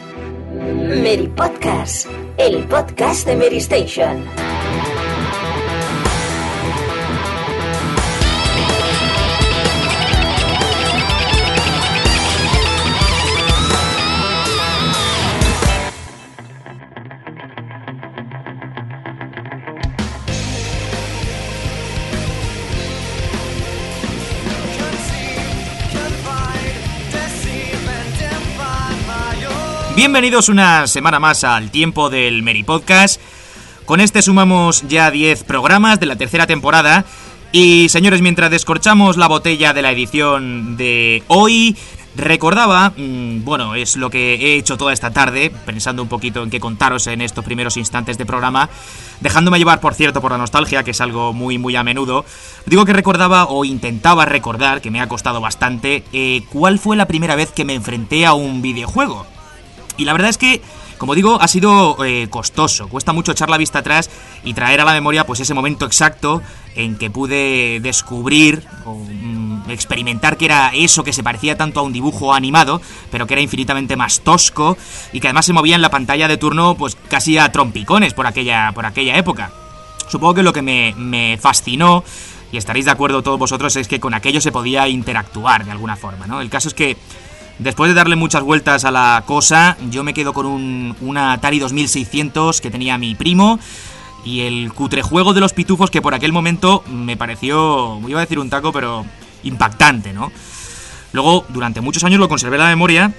Mary Podcast, el podcast de Mary Station. Bienvenidos una semana más al tiempo del Mary Podcast. Con este sumamos ya 10 programas de la tercera temporada. Y señores, mientras descorchamos la botella de la edición de hoy, recordaba, bueno, es lo que he hecho toda esta tarde, pensando un poquito en qué contaros en estos primeros instantes de programa, dejándome llevar, por cierto, por la nostalgia, que es algo muy a menudo. Digo que recordaba o intentaba recordar, que me ha costado bastante, cuál fue la primera vez que me enfrenté a un videojuego. Y la verdad es que, como digo, ha sido costoso. Cuesta mucho echar la vista atrás y traer a la memoria pues ese momento exacto en que pude descubrir o experimentar que era eso que se parecía tanto a un dibujo animado, pero que era infinitamente más tosco y que además se movía en la pantalla de turno pues casi a trompicones por aquella época. Supongo que lo que me fascinó, y estaréis de acuerdo todos vosotros, es que con aquello se podía interactuar de alguna forma, ¿no? El caso es que después de darle muchas vueltas a la cosa, yo me quedo con un Atari 2600 que tenía mi primo y el cutrejuego de los pitufos que por aquel momento me pareció, iba a decir un taco, pero impactante, ¿no? Luego, durante muchos años lo conservé en la memoria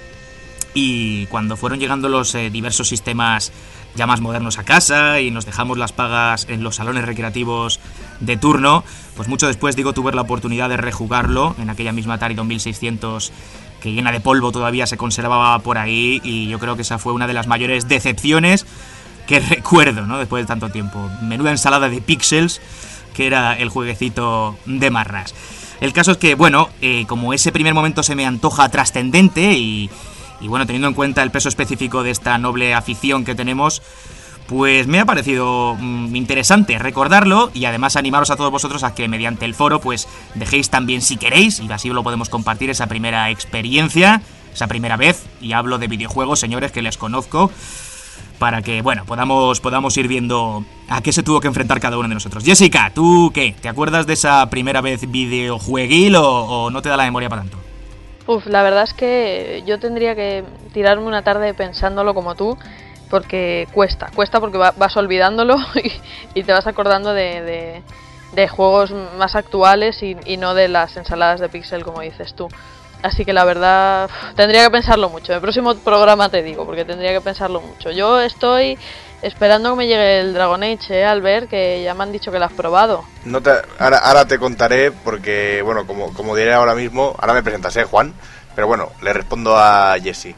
y cuando fueron llegando los diversos sistemas ya más modernos a casa y nos dejamos las pagas en los salones recreativos de turno, pues mucho después, tuve la oportunidad de rejugarlo en aquella misma Atari 2600 que llena de polvo todavía se conservaba por ahí, y yo creo que esa fue una de las mayores decepciones que recuerdo, ¿no? Después de tanto tiempo. Menuda ensalada de píxeles que era el jueguecito de marras. El caso es que, bueno, como ese primer momento se me antoja trascendente y bueno, teniendo en cuenta el peso específico de esta noble afición que tenemos, pues me ha parecido interesante recordarlo y además animaros a todos vosotros a que mediante el foro pues dejéis también, si queréis, y así lo podemos compartir, esa primera experiencia, esa primera vez, y hablo de videojuegos, señores, que les conozco, para que, bueno, podamos ir viendo a qué se tuvo que enfrentar cada uno de nosotros. Jessica, ¿tú qué? ¿Te acuerdas de esa primera vez videojueguil o no te da la memoria para tanto? La verdad es que yo tendría que tirarme una tarde pensándolo como tú, porque cuesta porque vas olvidándolo y te vas acordando de juegos más actuales y no de las ensaladas de píxel, como dices tú. Así que la verdad tendría que pensarlo mucho. En el próximo programa te digo, porque tendría que pensarlo mucho. Yo estoy esperando que me llegue el Dragon Age, Albert, que ya me han dicho que lo has probado. Ahora te contaré, porque, bueno, como diré ahora mismo, ahora me presentas, Juan, pero bueno, le respondo a Jesse.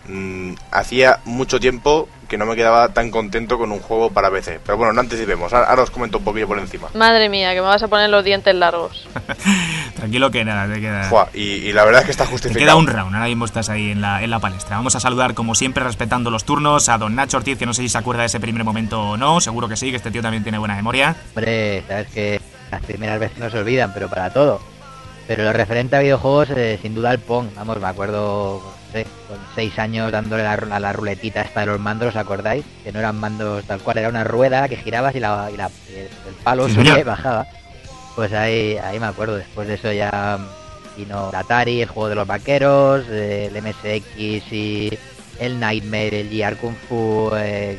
Hacía mucho tiempo que no me quedaba tan contento con un juego para PC. Pero bueno, no anticipemos, ahora os comento un poquillo por encima. Madre mía, que me vas a poner los dientes largos. Tranquilo que nada, te queda... Y la verdad es que está justificado. Te queda un round, ahora mismo estás ahí en la palestra. Vamos a saludar, como siempre, respetando los turnos, a don Nacho Ortiz, que no sé si se acuerda de ese primer momento o no. Seguro que sí, que este tío también tiene buena memoria. Hombre, sabes que las primeras veces no se olvidan, pero para todo. Pero lo referente a videojuegos, sin duda el Pong. Vamos, me acuerdo, no sé, con 6 años dándole a la ruletita esta de los mandos, ¿os acordáis? Que no eran mandos tal cual, era una rueda que girabas y el palo subía y bajaba. Pues ahí me acuerdo. Después de eso ya vino el Atari, el juego de los vaqueros, el MSX y el Nightmare, el GR Kung Fu, el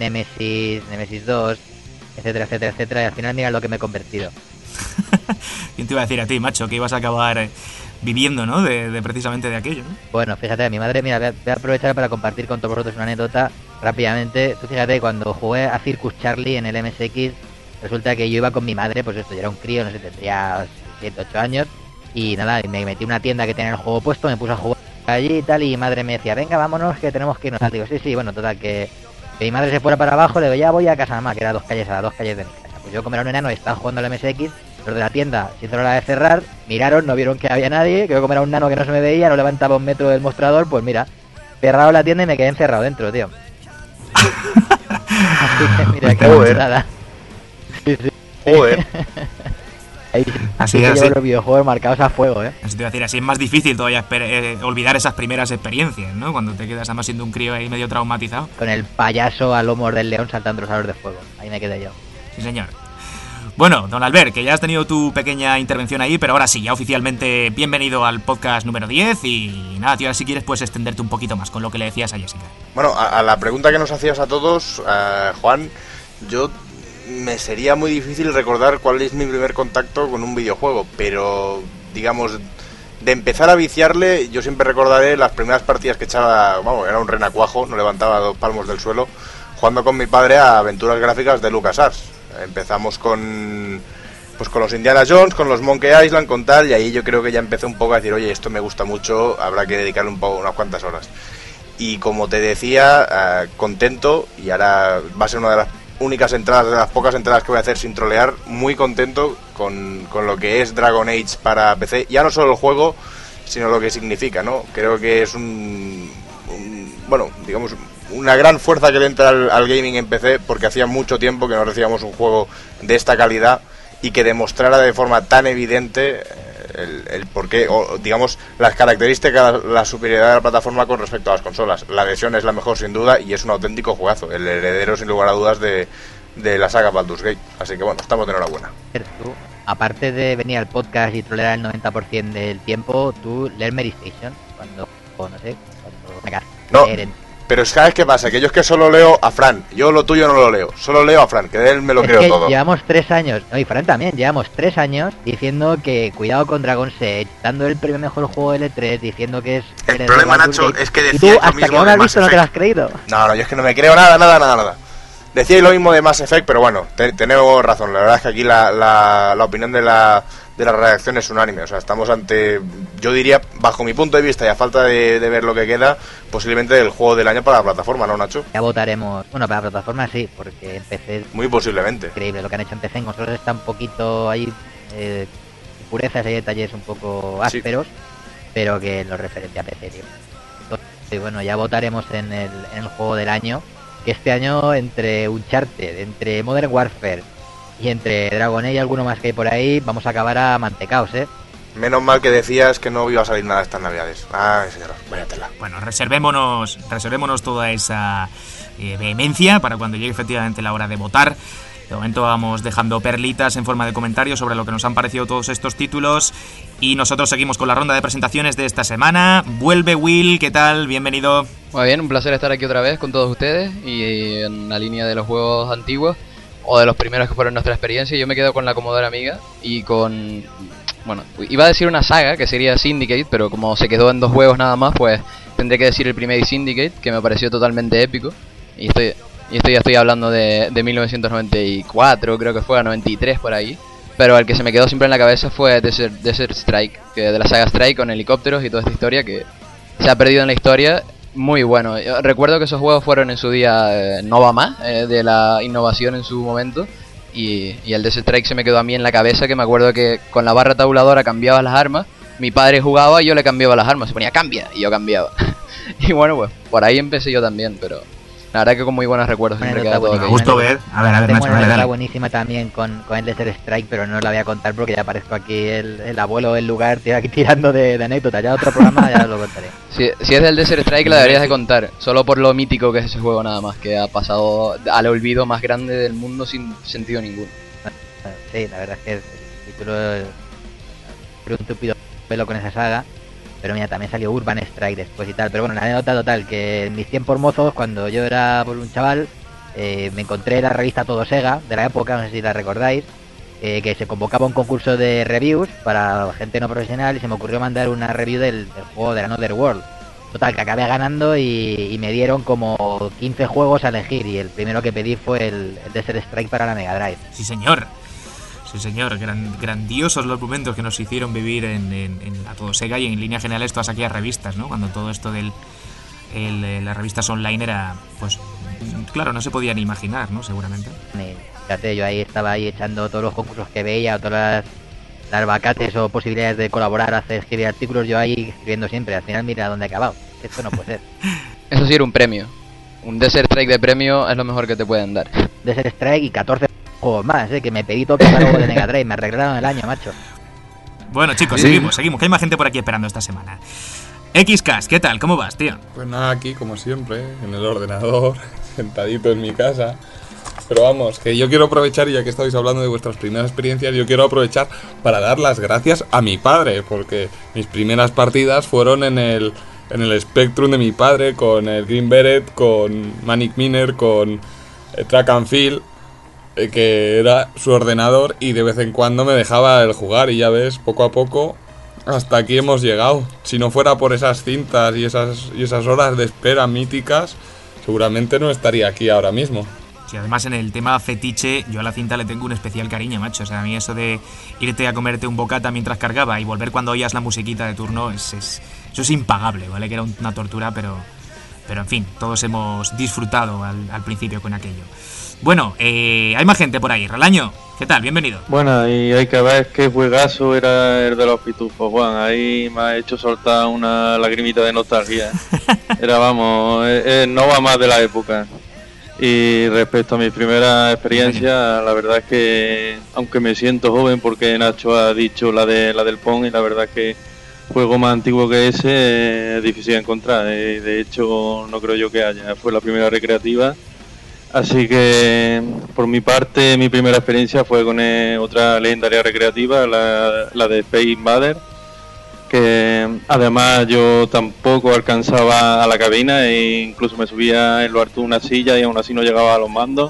Nemesis 2, etcétera, y al final mira lo que me he convertido. ¿Quién te iba a decir a ti, macho, que ibas a acabar viviendo, ¿no? De precisamente de aquello, ¿no? Bueno, fíjate, mi madre, mira, voy a aprovechar para compartir con todos vosotros una anécdota rápidamente. Tú fíjate, cuando jugué a Circus Charlie en el MSX, resulta que yo iba con mi madre, pues esto, yo era un crío, no sé, tendría 7, 8 años, y nada, me metí en una tienda que tenía el juego puesto, me puse a jugar allí y tal, y mi madre me decía, venga, vámonos, que tenemos que irnos. Digo, sí, bueno, total, que mi madre se fuera para abajo, le digo, ya voy a casa mamá, que era a 2 calles de mi casa. Pues yo, como era un enano y estaba jugando al MSX, los de la tienda se hicieron la de cerrar, miraron, no vieron que había nadie, que yo, como era un nano que no se me veía, no levantaba 1 metro del mostrador, pues mira, cerrado la tienda y me quedé encerrado dentro, tío. Así que mira, qué nada. Sí. Joder. Así que es, llevo sí. los videojuegos marcados a fuego, ¿eh? Eso te iba a decir, así es más difícil todavía olvidar esas primeras experiencias, ¿no? Cuando te quedas además siendo un crío ahí medio traumatizado. Con el payaso a lomos del león saltando los aros de fuego. Ahí me quedé yo. Sí, señor. Bueno, don Albert, que ya has tenido tu pequeña intervención ahí, pero ahora sí, ya oficialmente bienvenido al podcast número 10 y nada, tío, ahora si quieres puedes extenderte un poquito más con lo que le decías a Jessica. Bueno, a la pregunta que nos hacías a todos, Juan, yo me sería muy difícil recordar cuál es mi primer contacto con un videojuego, pero digamos, de empezar a viciarle, yo siempre recordaré las primeras partidas que echaba, vamos, era un renacuajo, no levantaba 2 palmos del suelo, jugando con mi padre a aventuras gráficas de LucasArts. Empezamos con los Indiana Jones, con los Monkey Island, con tal, y ahí yo creo que ya empecé un poco a decir, oye, esto me gusta mucho, habrá que dedicarle unas cuantas horas. Y como te decía, contento, y ahora va a ser una de las únicas entradas, de las pocas entradas que voy a hacer sin trolear, muy contento con lo que es Dragon Age para PC, ya no solo el juego, sino lo que significa, ¿no? Creo que es bueno, digamos, una gran fuerza que le entra al gaming en PC, porque hacía mucho tiempo que no recibíamos un juego de esta calidad y que demostrara de forma tan evidente el porqué, o digamos, las características, la superioridad de la plataforma con respecto a las consolas. La versión es la mejor sin duda y es un auténtico juegazo, el heredero sin lugar a dudas de la saga Baldur's Gate. Así que bueno, estamos de enhorabuena. Tú, aparte de venir al podcast y trolear el 90% del tiempo, tú leer Mary Station cuando No, pero ¿sabes qué pasa? Que yo es que solo leo a Fran. Yo lo tuyo no lo leo. Solo leo a Fran, que de él me lo creo que todo. Llevamos 3 años, no, y Fran también, llevamos 3 años diciendo que cuidado con Dragon's Edge, dando el premio mejor juego de L3, diciendo que es... El problema, Nacho, es que y decía tú, lo hasta mismo que no lo de has Mass visto, no te Effect. lo has creído. No, yo es que no me creo nada. Decíais lo mismo de Mass Effect, pero bueno, tenemos razón. La verdad es que aquí la opinión de la redacción es unánime. O sea, estamos ante, yo diría, bajo mi punto de vista y a falta de ver lo que queda, posiblemente el juego del año para la plataforma, ¿no, Nacho? Ya votaremos, bueno, para la plataforma sí, porque en PC es Muy posiblemente. increíble lo que han hecho en PC. En consolas está un poquito ahí, impurezas y detalles un poco ásperos, pero que lo referente a PC, tío. Entonces, bueno, ya votaremos en el juego del año. Que este año, entre Uncharted, entre Modern Warfare y entre Dragon Age y alguno más que hay por ahí, vamos a acabar a mantecaos, ¿eh? Menos mal que decías que no iba a salir nada estas navidades. Ay, señora, vaya tela. Bueno, reservémonos toda esa vehemencia para cuando llegue efectivamente la hora de votar. De momento vamos dejando perlitas en forma de comentarios sobre lo que nos han parecido todos estos títulos. Y nosotros seguimos con la ronda de presentaciones de esta semana. Vuelve Will, ¿qué tal? Bienvenido. Muy bien, un placer estar aquí otra vez con todos ustedes y en la línea de los juegos antiguos o de los primeros que fueron nuestra experiencia. Yo me quedo con la Commodore Amiga y con... Bueno, iba a decir una saga que sería Syndicate, pero como se quedó en 2 juegos nada más, pues tendré que decir el primer Syndicate, que me pareció totalmente épico. Y ya estoy hablando de 1994, creo que fue, a 93 por ahí. Pero el que se me quedó siempre en la cabeza fue Desert Strike, que de la saga Strike con helicópteros y toda esta historia que se ha perdido en la historia. Muy bueno. Yo recuerdo que esos juegos fueron en su día no va más de la innovación en su momento. Y el Desert Strike se me quedó a mí en la cabeza, que me acuerdo que con la barra tabuladora cambiabas las armas. Mi padre jugaba y yo le cambiaba las armas. Se ponía cambia y yo cambiaba. Y bueno, pues por ahí empecé yo también, pero... La verdad que con muy buenos recuerdos siempre queda todo. Me gustó ver. A ver, Tengo Nacho, una dale. anécdota buenísima también con el Desert Strike, pero no la voy a contar porque ya aparezco aquí el abuelo del lugar, tío, aquí tirando de anécdotas. Ya otro programa ya lo contaré. Si es del Desert Strike la deberías de contar, solo por lo mítico que es ese juego nada más, que ha pasado al olvido más grande del mundo sin sentido ninguno. Sí, la verdad es que el título creo un tupido pelo con esa saga. Pero mira, también salió Urban Strike después y tal. Pero bueno, la anécdota total, que en mis tiempos mozos, cuando yo era un chaval, me encontré la revista Todo Sega, de la época, no sé si la recordáis, que se convocaba un concurso de reviews para gente no profesional y se me ocurrió mandar una review del juego de Another World. Total, que acabé ganando y me dieron como 15 juegos a elegir y el primero que pedí fue el Desert Strike para la Mega Drive. Sí, señor. Sí, señor, grandiosos los momentos que nos hicieron vivir en la Todo Sega y en líneas generales todas aquellas revistas, ¿no? Cuando todo esto de las revistas online era, pues, claro, no se podía ni imaginar, ¿no? Seguramente. Fíjate, yo ahí estaba ahí echando todos los concursos que veía, o todas las vacantes o posibilidades de colaborar, escribir artículos, yo ahí escribiendo siempre. Al final mira dónde he acabado. Esto no puede ser. Eso sí era un premio. Un Desert Strike de premio es lo mejor que te pueden dar. Desert Strike y 14 juegos más, que me pedí todo el catálogo de Mega Drive, me arreglaron el año, macho. Bueno, chicos, seguimos, que hay más gente por aquí esperando esta semana. XCast, ¿qué tal? ¿Cómo vas, tío? Pues nada, aquí como siempre, en el ordenador, sentadito en mi casa. Pero vamos, que yo quiero aprovechar, ya que estáis hablando de vuestras primeras experiencias, yo quiero aprovechar para dar las gracias a mi padre, porque mis primeras partidas fueron en el Spectrum de mi padre, con el Green Beret, con Manic Miner, con Track and Field, que era su ordenador, y de vez en cuando me dejaba el jugar, y ya ves, poco a poco, hasta aquí hemos llegado. Si no fuera por esas cintas y esas horas de espera míticas, seguramente no estaría aquí ahora mismo. Sí, además en el tema fetiche, yo a la cinta le tengo un especial cariño, macho. O sea, a mí eso de irte a comerte un bocata mientras cargaba y volver cuando oías la musiquita de turno, eso es impagable, ¿vale? Que era una tortura, pero en fin, todos hemos disfrutado al principio con aquello. Bueno, hay más gente por ahí. Relaño, ¿qué tal? Bienvenido. Bueno, y hay que ver qué juegazo era el de los pitufos, Juan. Ahí me ha hecho soltar una lagrimita de nostalgia. Era, vamos, no va más de la época. Y respecto a mi primera experiencia, la verdad es que, aunque me siento joven porque Nacho ha dicho la del Pong, y la verdad es que juego más antiguo que ese es difícil de encontrar. De hecho, no creo yo que haya. Fue la primera recreativa. Así que, por mi parte, mi primera experiencia fue con otra legendaria recreativa, la de Space Invader, que además yo tampoco alcanzaba a la cabina e incluso me subía en lo alto de una silla y aún así no llegaba a los mandos.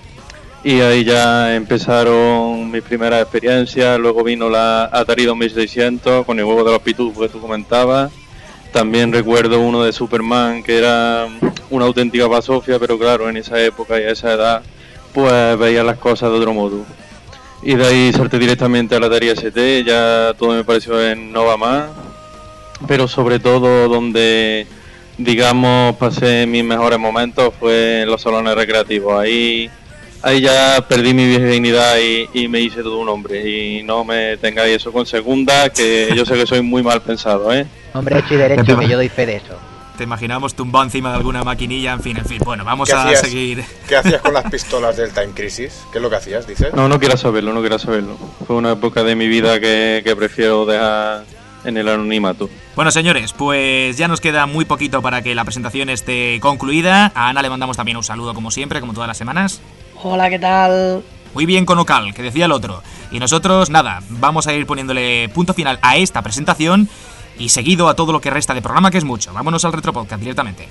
Y ahí ya empezaron mis primeras experiencias. Luego vino la Atari 2600 con el juego de los pitufos que tú comentabas. También recuerdo uno de Superman que era una auténtica basofia, pero claro, en esa época y a esa edad pues veía las cosas de otro modo. Y de ahí salté directamente a la Atari ST, ya todo me pareció en no va más, pero sobre todo donde, digamos, pasé mis mejores momentos fue en los salones recreativos. Ahí ya perdí mi virginidad y me hice todo un hombre. Y no me tengáis eso con segunda, que yo sé que soy muy mal pensado, ¿eh? Hombre hecho y derecho, que yo doy fe de eso. Te imaginamos tumbado encima de alguna maquinilla, en fin. Bueno, vamos a seguir. ¿Qué hacías con las pistolas del Time Crisis? ¿Qué es lo que hacías, dices? No quiero saberlo. Fue una época de mi vida que prefiero dejar en el anonimato. Bueno, señores, pues ya nos queda muy poquito para que la presentación esté concluida. A Ana le mandamos también un saludo, como siempre, como todas las semanas. Hola, ¿qué tal? Muy bien con Ocal, que decía el otro. Y nosotros, nada, vamos a ir poniéndole punto final a esta presentación y seguido a todo lo que resta de programa, que es mucho. Vámonos al Retropodcast directamente.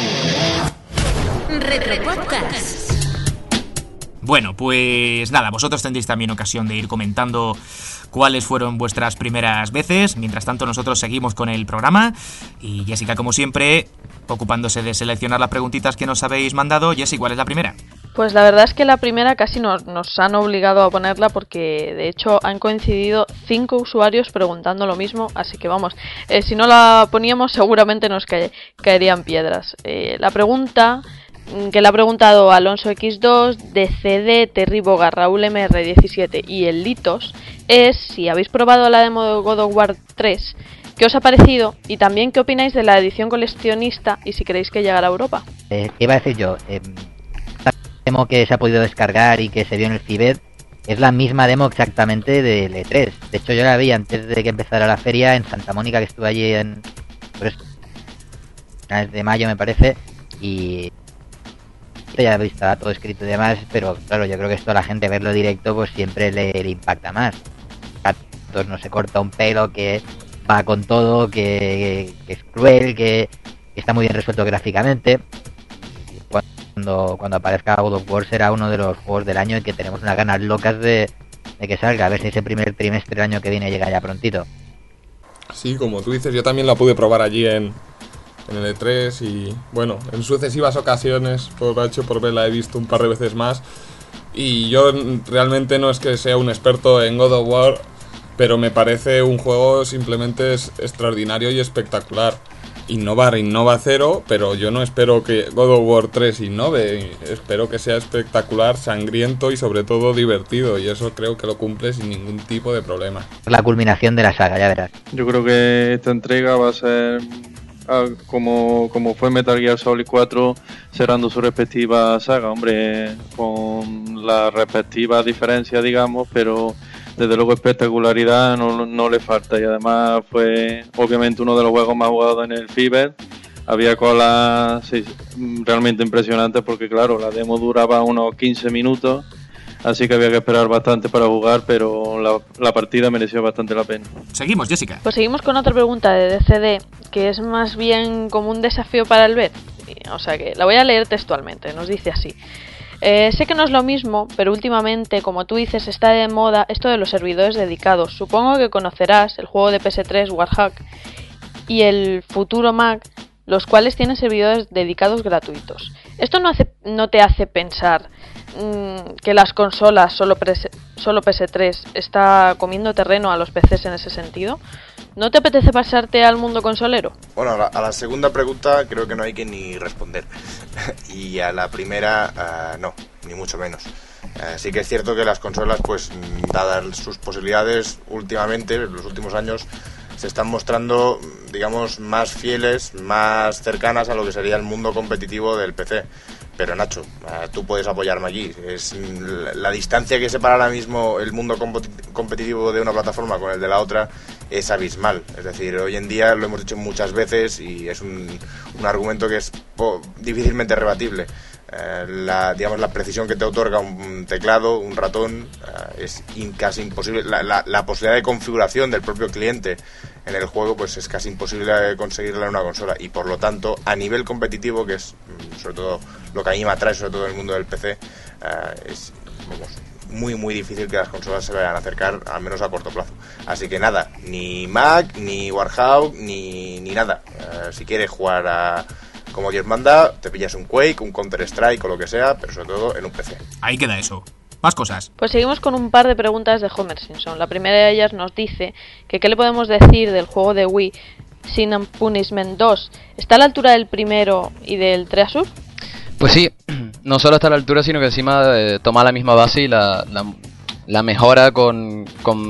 Retropodcast. Bueno, pues nada, vosotros tendréis también ocasión de ir comentando cuáles fueron vuestras primeras veces. Mientras tanto, nosotros seguimos con el programa. Y Jessica, como siempre, ocupándose de seleccionar las preguntitas que nos habéis mandado. Jessy, ¿cuál es la primera? Pues la verdad es que la primera casi nos han obligado a ponerla porque de hecho han coincidido 5 usuarios preguntando lo mismo, así que vamos, si no la poníamos seguramente nos caerían piedras. La pregunta que le ha preguntado Alonso X2, DCD, Terriboga, Raúl MR17 y el Litos es si habéis probado la demo de God of War 3, qué os ha parecido y también qué opináis de la edición coleccionista y si queréis que llegara a Europa. ¿Qué iba a decir yo? Demo que se ha podido descargar y que se vio en el Cibet es la misma demo exactamente del E3. De hecho, yo la vi antes de que empezara la feria en Santa Mónica, que estuve allí en finales de mayo, me parece, y ya estaba todo escrito y demás, pero claro, yo creo que esto a la gente verlo directo pues siempre le impacta más. Entonces no se corta un pelo, que va con todo, que es cruel, que está muy bien resuelto gráficamente. Cuando aparezca God of War será uno de los juegos del año y que tenemos unas ganas locas de que salga, a ver si ese primer trimestre del año que viene llega ya prontito. Sí, como tú dices, yo también la pude probar allí en el E3 y bueno, en sucesivas ocasiones por verla he visto un par de veces más y yo realmente no es que sea un experto en God of War, pero me parece un juego simplemente extraordinario y espectacular. Innova cero, pero yo no espero que God of War 3 innove, espero que sea espectacular, sangriento y sobre todo divertido, y eso creo que lo cumple sin ningún tipo de problema. La culminación de la saga, ya verás. Yo creo que esta entrega va a ser como fue Metal Gear Solid 4 cerrando su respectiva saga, hombre, con la respectiva diferencia, digamos, pero desde luego espectacularidad no le falta, y además fue obviamente uno de los juegos más jugados en el Fever. Había colas realmente impresionantes porque claro, la demo duraba unos 15 minutos, así que había que esperar bastante para jugar, pero la partida mereció bastante la pena. Seguimos, Jessica. Pues seguimos con otra pregunta de DCD, que es más bien como un desafío para el Bet. O sea que la voy a leer textualmente, nos dice así. Sé que no es lo mismo, pero últimamente, como tú dices, está de moda esto de los servidores dedicados. Supongo que conocerás el juego de PS3 Warhack y el futuro Mac, los cuales tienen servidores dedicados gratuitos. ¿Esto no te hace pensar que las consolas solo PS3 está comiendo terreno a los PCs en ese sentido? ¿No te apetece pasarte al mundo consolero? Bueno, a la segunda pregunta creo que no hay que ni responder. Y a la primera, no, ni mucho menos. Sí que es cierto que las consolas, pues, dadas sus posibilidades últimamente, en los últimos años, se están mostrando, digamos, más fieles, más cercanas a lo que sería el mundo competitivo del PC. Pero Nacho, tú puedes apoyarme aquí. Es la distancia que separa ahora mismo el mundo competitivo de una plataforma con el de la otra es abismal. Es decir, hoy en día lo hemos dicho muchas veces y es un argumento que es difícilmente rebatible. La precisión que te otorga un teclado, un ratón, es casi imposible. La posibilidad de configuración del propio cliente en el juego, pues es casi imposible conseguirla en una consola, y por lo tanto, a nivel competitivo, que es sobre todo lo que a mí me atrae, sobre todo en el mundo del PC, es muy difícil que las consolas se vayan a acercar, al menos a corto plazo. Así que nada, ni Mac, ni Warhawk, ni nada. Si quieres jugar como Dios manda, te pillas un Quake, un Counter-Strike o lo que sea, pero sobre todo en un PC. Ahí queda eso. Más cosas. Pues seguimos con un par de preguntas de Homer Simpson. La primera de ellas nos dice que qué le podemos decir del juego de Wii Sin and Punishment 2. ¿Está a la altura del primero y del Treasure? Pues sí, no solo está a la altura, sino que encima toma la misma base y la mejora con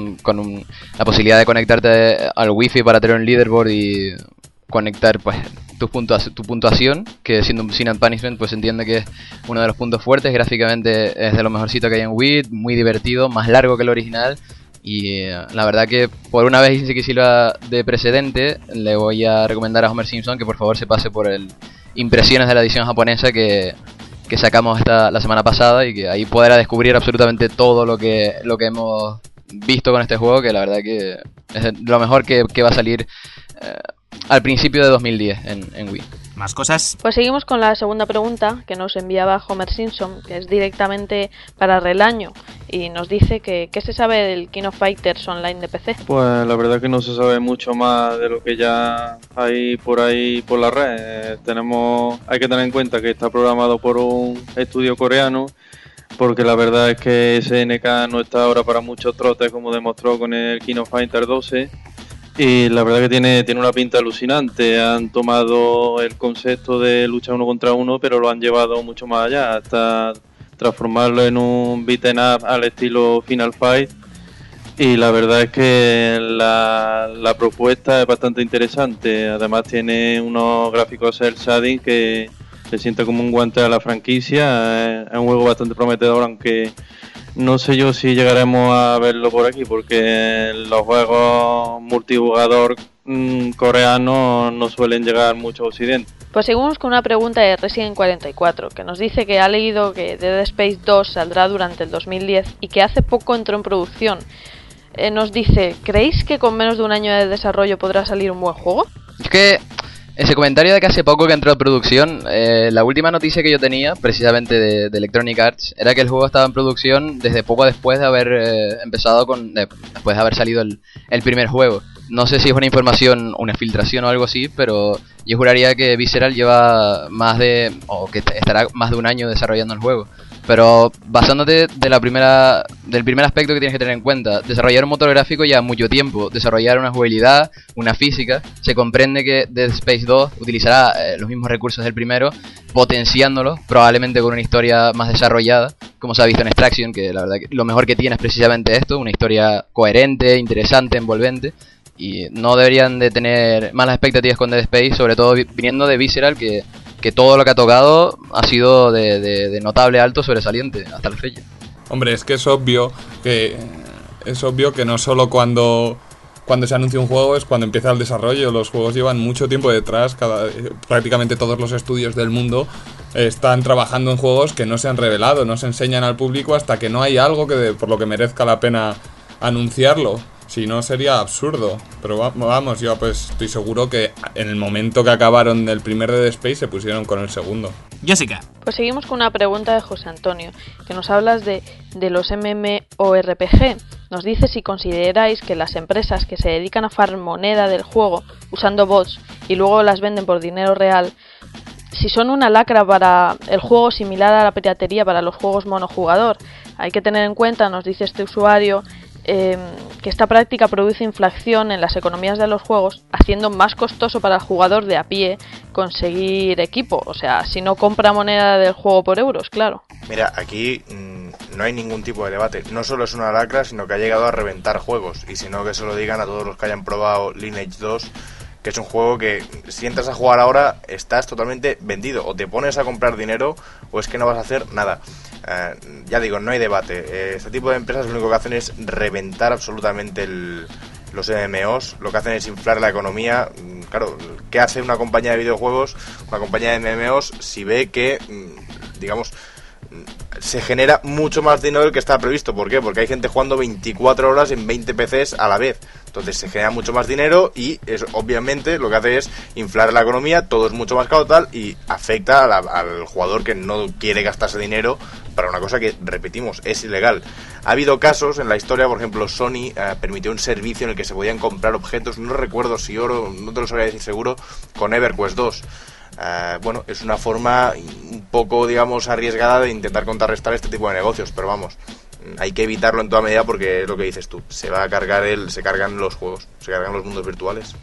la posibilidad de conectarte al Wi-Fi para tener un leaderboard y conectar pues tu puntuación, que siendo un Sin and Punishment pues se entiende que es uno de los puntos fuertes. Gráficamente es de lo mejorcito que hay en Wii, muy divertido, más largo que el original, y la verdad que por una vez, sin que sirva de precedente, le voy a recomendar a Homer Simpson que por favor se pase por el Impresiones de la edición japonesa que sacamos la semana pasada, y que ahí podrá descubrir absolutamente todo lo que hemos visto con este juego, que la verdad que es lo mejor que va a salir al principio de 2010 en Wii. ¿Más cosas? Pues seguimos con la segunda pregunta que nos enviaba Homer Simpson, que es directamente para Relaño, y nos dice que ¿qué se sabe del King of Fighters Online de PC? Pues la verdad que no se sabe mucho más de lo que ya hay por ahí por la red. Hay que tener en cuenta que está programado por un estudio coreano, porque la verdad es que SNK no está ahora para muchos trotes, como demostró con el King of Fighters 12. Y la verdad que tiene una pinta alucinante. Han tomado el concepto de lucha uno contra uno, pero lo han llevado mucho más allá, hasta transformarlo en un beat'em up al estilo Final Fight. Y la verdad es que la propuesta es bastante interesante. Además tiene unos gráficos cel shading que se siente como un guante a la franquicia. Es un juego bastante prometedor, aunque no sé yo si llegaremos a verlo por aquí, porque los juegos multijugador coreanos no suelen llegar mucho a Occidente. Pues seguimos con una pregunta de Resident 44, que nos dice que ha leído que Dead Space 2 saldrá durante el 2010 y que hace poco entró en producción. Nos dice, ¿creéis que con menos de un año de desarrollo podrá salir un buen juego? Es que ese comentario de que hace poco que entró en producción, la última noticia que yo tenía, precisamente de Electronic Arts, era que el juego estaba en producción desde poco después de haber empezado después de haber salido el primer juego. No sé si es una información, una filtración o algo así, pero yo juraría que Visceral lleva que estará más de un año desarrollando el juego. Pero basándote del primer aspecto que tienes que tener en cuenta, desarrollar un motor gráfico lleva mucho tiempo, desarrollar una jugabilidad, una física. Se comprende que Dead Space 2 utilizará los mismos recursos del primero, potenciándolos, probablemente con una historia más desarrollada, como se ha visto en Extraction, que la verdad que lo mejor que tiene es precisamente esto, una historia coherente, interesante, envolvente. y no deberían de tener malas expectativas con Dead Space, sobre todo viniendo de Visceral, que todo lo que ha tocado ha sido de notable alto sobresaliente hasta la fecha. Hombre, es que es obvio que no solo cuando se anuncia un juego es cuando empieza el desarrollo. Los juegos llevan mucho tiempo detrás. Prácticamente todos los estudios del mundo están trabajando en juegos que no se han revelado, no se enseñan al público hasta que no hay algo por lo que merezca la pena anunciarlo. Si no, sería absurdo. Pero vamos, yo pues estoy seguro que en el momento que acabaron el primer Dead Space se pusieron con el segundo. Jessica. Pues seguimos con una pregunta de José Antonio, que nos hablas de los MMORPG. Nos dice si consideráis que las empresas que se dedican a farmar moneda del juego usando bots y luego las venden por dinero real, si son una lacra para el juego similar a la piratería para los juegos monojugador. Hay que tener en cuenta, nos dice este usuario, que esta práctica produce inflación en las economías de los juegos, haciendo más costoso para el jugador de a pie conseguir equipo. O sea, si no compra moneda del juego por euros, claro. Mira, aquí no hay ningún tipo de debate. No solo es una lacra, sino que ha llegado a reventar juegos. Y si no, que se lo digan a todos los que hayan probado Lineage 2, que es un juego que si entras a jugar ahora estás totalmente vendido. O te pones a comprar dinero o es que no vas a hacer nada. Ya digo, no hay debate. Este tipo de empresas lo único que hacen es reventar absolutamente los MMOs. Lo que hacen es inflar la economía. Claro, ¿qué hace una compañía de videojuegos, una compañía de MMOs, si ve que, digamos, se genera mucho más dinero del que está previsto? ¿Por qué? Porque hay gente jugando 24 horas en 20 PCs a la vez. Entonces se genera mucho más dinero y eso, obviamente lo que hace es inflar la economía, todo es mucho más caro tal y afecta al jugador que no quiere gastarse dinero para una cosa que, repetimos, es ilegal. Ha habido casos en la historia, por ejemplo, Sony permitió un servicio en el que se podían comprar objetos, no recuerdo si oro, no te lo sabría decir seguro, con EverQuest 2. Bueno, es una forma un poco, digamos, arriesgada de intentar contrarrestar este tipo de negocios, pero vamos, hay que evitarlo en toda medida porque es lo que dices tú, se cargan los juegos, se cargan los mundos virtuales.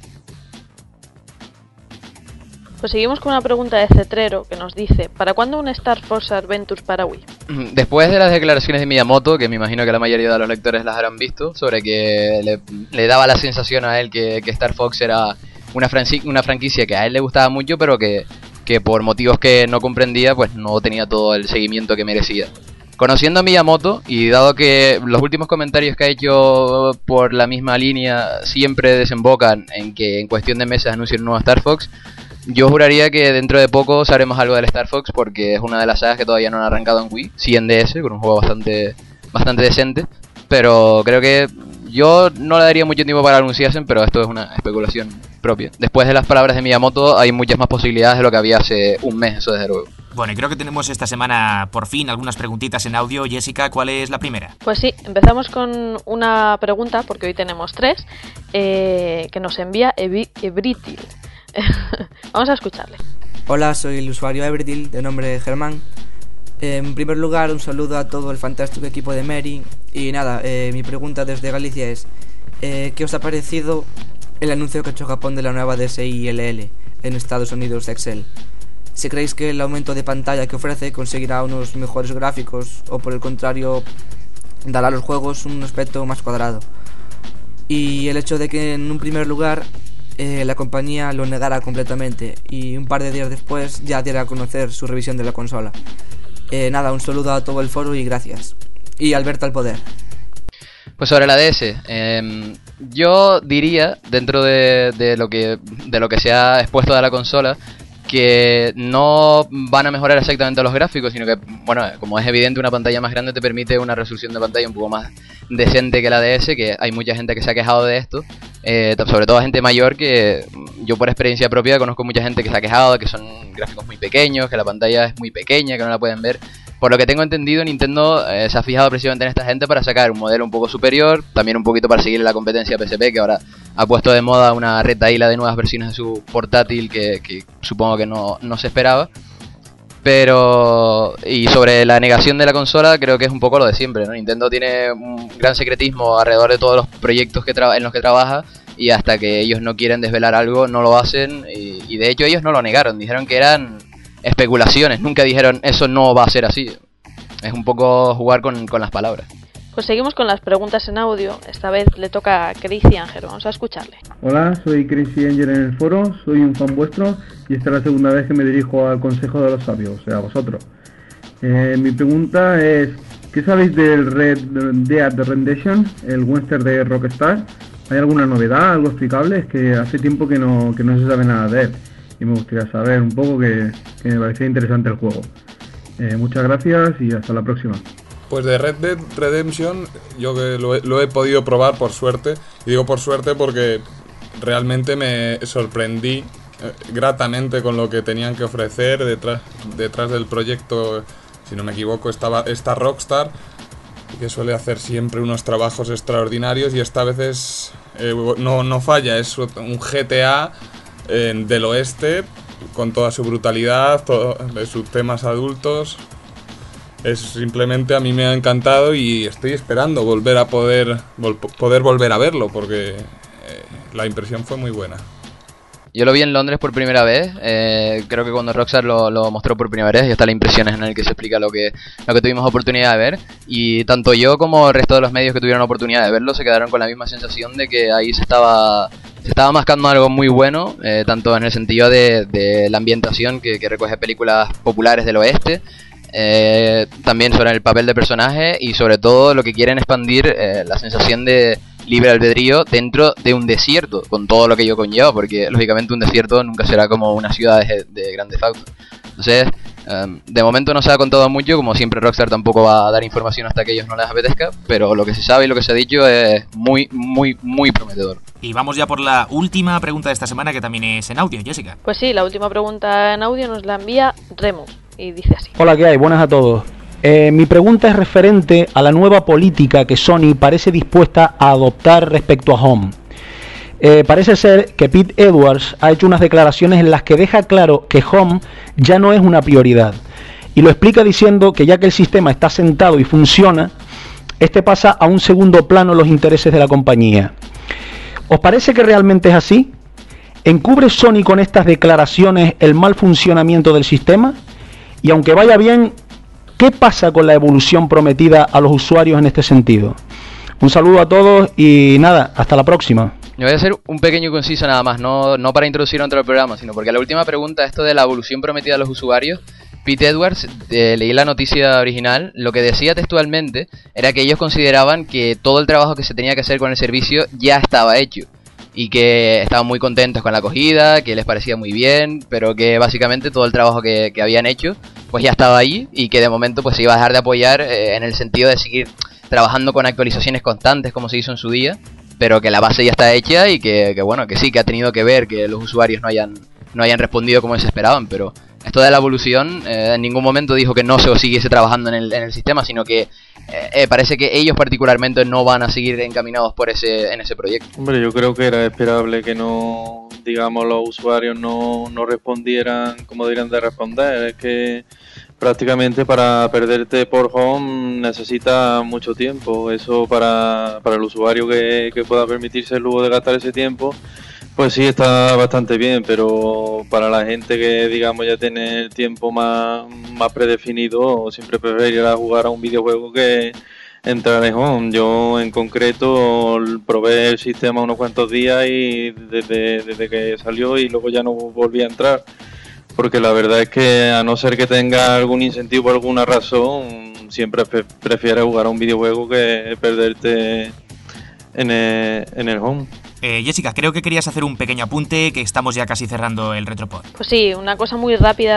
Pues seguimos con una pregunta de Cetrero que nos dice: ¿para cuándo un Star Fox Adventures para Wii? Después de las declaraciones de Miyamoto, que me imagino que la mayoría de los lectores las habrán visto, sobre que le daba la sensación a él que Star Fox era una franquicia que a él le gustaba mucho, pero que por motivos que no comprendía, pues no tenía todo el seguimiento que merecía. Conociendo a Miyamoto, y dado que los últimos comentarios que ha hecho por la misma línea siempre desembocan en que en cuestión de meses anuncien un nuevo Star Fox, yo juraría que dentro de poco sabremos algo del Star Fox, porque es una de las sagas que todavía no han arrancado en Wii, sí en DS, con un juego bastante decente, pero creo que yo no le daría mucho tiempo para anunciarse, pero esto es una especulación propia. Después de las palabras de Miyamoto hay muchas más posibilidades de lo que había hace un mes, eso desde luego. Bueno, y creo que tenemos esta semana por fin algunas preguntitas en audio. Jessica, ¿cuál es la primera? Pues sí, empezamos con una pregunta, porque hoy tenemos 3, que nos envía Ebritil. Vamos a escucharle. Hola, soy el usuario Ebritil, de nombre Germán. En primer lugar, un saludo a todo el fantástico equipo de Mary. Y nada, mi pregunta desde Galicia es: ¿qué os ha parecido el anuncio que ha hecho Japón de la nueva DSi LL en Estados Unidos de Excel? Si creéis que el aumento de pantalla que ofrece conseguirá unos mejores gráficos o por el contrario dará a los juegos un aspecto más cuadrado. Y el hecho de que en un primer lugar la compañía lo negara completamente y un par de días después ya diera a conocer su revisión de la consola. Nada, un saludo a todo el foro y gracias. Y Alberto al poder. Pues sobre la DS, yo diría, dentro de lo que se ha expuesto de la consola, que no van a mejorar exactamente los gráficos, sino que, bueno, como es evidente, una pantalla más grande te permite una resolución de pantalla un poco más decente que la DS, que hay mucha gente que se ha quejado de esto, sobre todo gente mayor, que yo por experiencia propia conozco mucha gente que se ha quejado de que son gráficos muy pequeños, que la pantalla es muy pequeña, que no la pueden ver. Por lo que tengo entendido, Nintendo se ha fijado precisamente en esta gente para sacar un modelo un poco superior, también un poquito para seguir la competencia PSP, que ahora ha puesto de moda una retahíla de nuevas versiones de su portátil que supongo que no se esperaba. Pero, y sobre la negación de la consola, creo que es un poco lo de siempre, ¿no? Nintendo tiene un gran secretismo alrededor de todos los proyectos en los que trabaja, y hasta que ellos no quieren desvelar algo, no lo hacen, y de hecho ellos no lo negaron, dijeron que eran especulaciones, nunca dijeron eso no va a ser así. Es un poco jugar con las palabras. Pues seguimos con las preguntas en audio. Esta vez le toca a Crazy Angel. Vamos a escucharle. Hola, soy Crazy Angel en el foro, soy un fan vuestro y esta es la segunda vez que me dirijo al Consejo de los Sabios, o sea, a vosotros. Mi pregunta es, ¿qué sabéis del Red Dead Redemption, el western de Rockstar? ¿Hay alguna novedad, algo explicable? Es que hace tiempo que no se sabe nada de él y me gustaría saber un poco que me parecía interesante el juego. Muchas gracias y hasta la próxima. Pues de Red Dead Redemption yo que lo he podido probar por suerte, y digo por suerte porque realmente me sorprendí gratamente con lo que tenían que ofrecer detrás del proyecto. Si no me equivoco está Rockstar, que suele hacer siempre unos trabajos extraordinarios, y esta vez no falla, es un GTA del oeste con toda su brutalidad, de sus temas adultos. Es simplemente, a mí me ha encantado y estoy esperando volver a poder volver a verlo, porque la impresión fue muy buena. Yo lo vi en Londres por primera vez, creo que cuando Rockstar lo mostró por primera vez, y hasta las impresiones en el que se explica lo que tuvimos oportunidad de ver, y tanto yo como el resto de los medios que tuvieron oportunidad de verlo se quedaron con la misma sensación de que ahí se estaba mascando algo muy bueno, tanto en el sentido de la ambientación que recoge películas populares del oeste, también sobre el papel de personaje y sobre todo lo que quieren expandir la sensación de libre albedrío dentro de un desierto, con todo lo que ello conlleva, porque lógicamente un desierto nunca será como una ciudad de Grand Theft Auto. Entonces, de momento no se ha contado mucho, como siempre Rockstar tampoco va a dar información hasta que a ellos no les apetezca, pero lo que se sabe y lo que se ha dicho es muy, muy, muy prometedor. Y vamos ya por la última pregunta de esta semana, que también es en audio, Jessica. Pues sí, la última pregunta en audio nos la envía Remus y dice así. Hola, ¿qué hay? Buenas a todos. Mi pregunta es referente a la nueva política que Sony parece dispuesta a adoptar respecto a Home. Parece ser que Pete Edwards ha hecho unas declaraciones en las que deja claro que Home ya no es una prioridad, y lo explica diciendo que ya que el sistema está sentado y funciona, este pasa a un segundo plano los intereses de la compañía. ¿Os parece que realmente es así? ¿Encubre Sony con estas declaraciones el mal funcionamiento del sistema? Y aunque vaya bien, ¿qué pasa con la evolución prometida a los usuarios en este sentido? Un saludo a todos y nada, hasta la próxima. Yo voy a hacer un pequeño conciso nada más, no para introducir otro del programa, sino porque la última pregunta, esto de la evolución prometida a los usuarios, Pete Edwards, leí la noticia original, lo que decía textualmente era que ellos consideraban que todo el trabajo que se tenía que hacer con el servicio ya estaba hecho, y que estaban muy contentos con la acogida, que les parecía muy bien, pero que básicamente todo el trabajo que habían hecho pues ya estaba ahí, y que de momento pues se iba a dejar de apoyar en el sentido de seguir trabajando con actualizaciones constantes como se hizo en su día, pero que la base ya está hecha, y que bueno, que sí, que ha tenido que ver que los usuarios no hayan respondido como se esperaban, pero esto de la evolución en ningún momento dijo que no se siguiese trabajando en el sistema, sino que parece que ellos particularmente no van a seguir encaminados en ese proyecto. Hombre, yo creo que era esperable que no, digamos, los usuarios no respondieran como deberían de responder. Es que prácticamente para perderte por Home necesita mucho tiempo. Eso para el usuario que pueda permitirse el lujo de gastar ese tiempo, pues sí, está bastante bien, pero para la gente que, digamos, ya tiene el tiempo más predefinido, siempre preferiría jugar a un videojuego que entrar en Home. Yo, en concreto, probé el sistema unos cuantos días y desde que salió, y luego ya no volví a entrar, porque la verdad es que, a no ser que tenga algún incentivo por alguna razón, siempre prefiero jugar a un videojuego que perderte en el Home. Jessica, creo que querías hacer un pequeño apunte, que estamos ya casi cerrando el Retropod. Pues sí, una cosa muy rápida,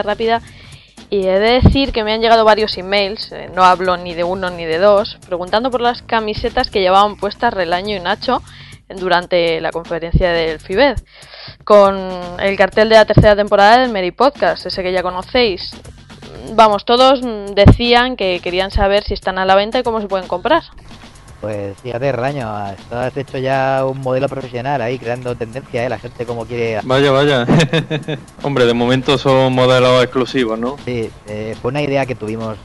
y he de decir que me han llegado varios emails, no hablo ni de uno ni de dos, preguntando por las camisetas que llevaban puestas Relaño y Nacho durante la conferencia del FIBED, con el cartel de la tercera temporada del Meri Podcast, ese que ya conocéis. Vamos, todos decían que querían saber si están a la venta y cómo se pueden comprar. Pues fíjate, Raño, has hecho ya un modelo profesional ahí, creando tendencia, la gente como quiere... Vaya. Hombre, de momento son modelos exclusivos, ¿no? Sí, fue una idea que tuvimos,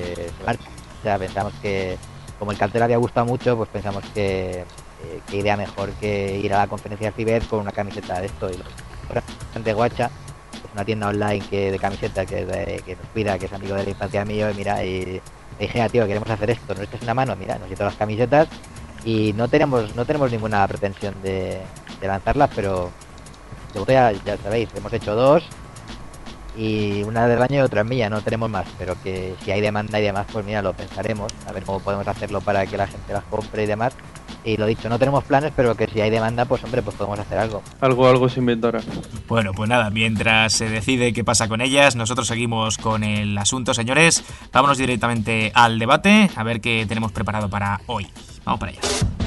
o sea, pensamos que, como el cartel había gustado mucho, pues pensamos que idea mejor que ir a la conferencia del FIBED con una camiseta de esto. Y bastante guacha, es una tienda online de camiseta que nos cuida, que es amigo de la infancia mío, y mira, y Le dije, tío, queremos hacer esto, nos echas una mano, mira, nos hizo las camisetas y no tenemos ninguna pretensión de lanzarlas, pero ya sabéis, hemos hecho 2 y una de baño y otra es mía, no tenemos más, pero que si hay demanda y demás, pues mira, lo pensaremos, a ver cómo podemos hacerlo para que la gente las compre y demás. Y lo dicho, no tenemos planes, pero que si hay demanda, pues hombre, pues podemos hacer algo. Algo se inventará. Bueno, pues nada, mientras se decide qué pasa con ellas, nosotros seguimos con el asunto, señores. Vámonos directamente al debate, a ver qué tenemos preparado para hoy. Vamos para allá.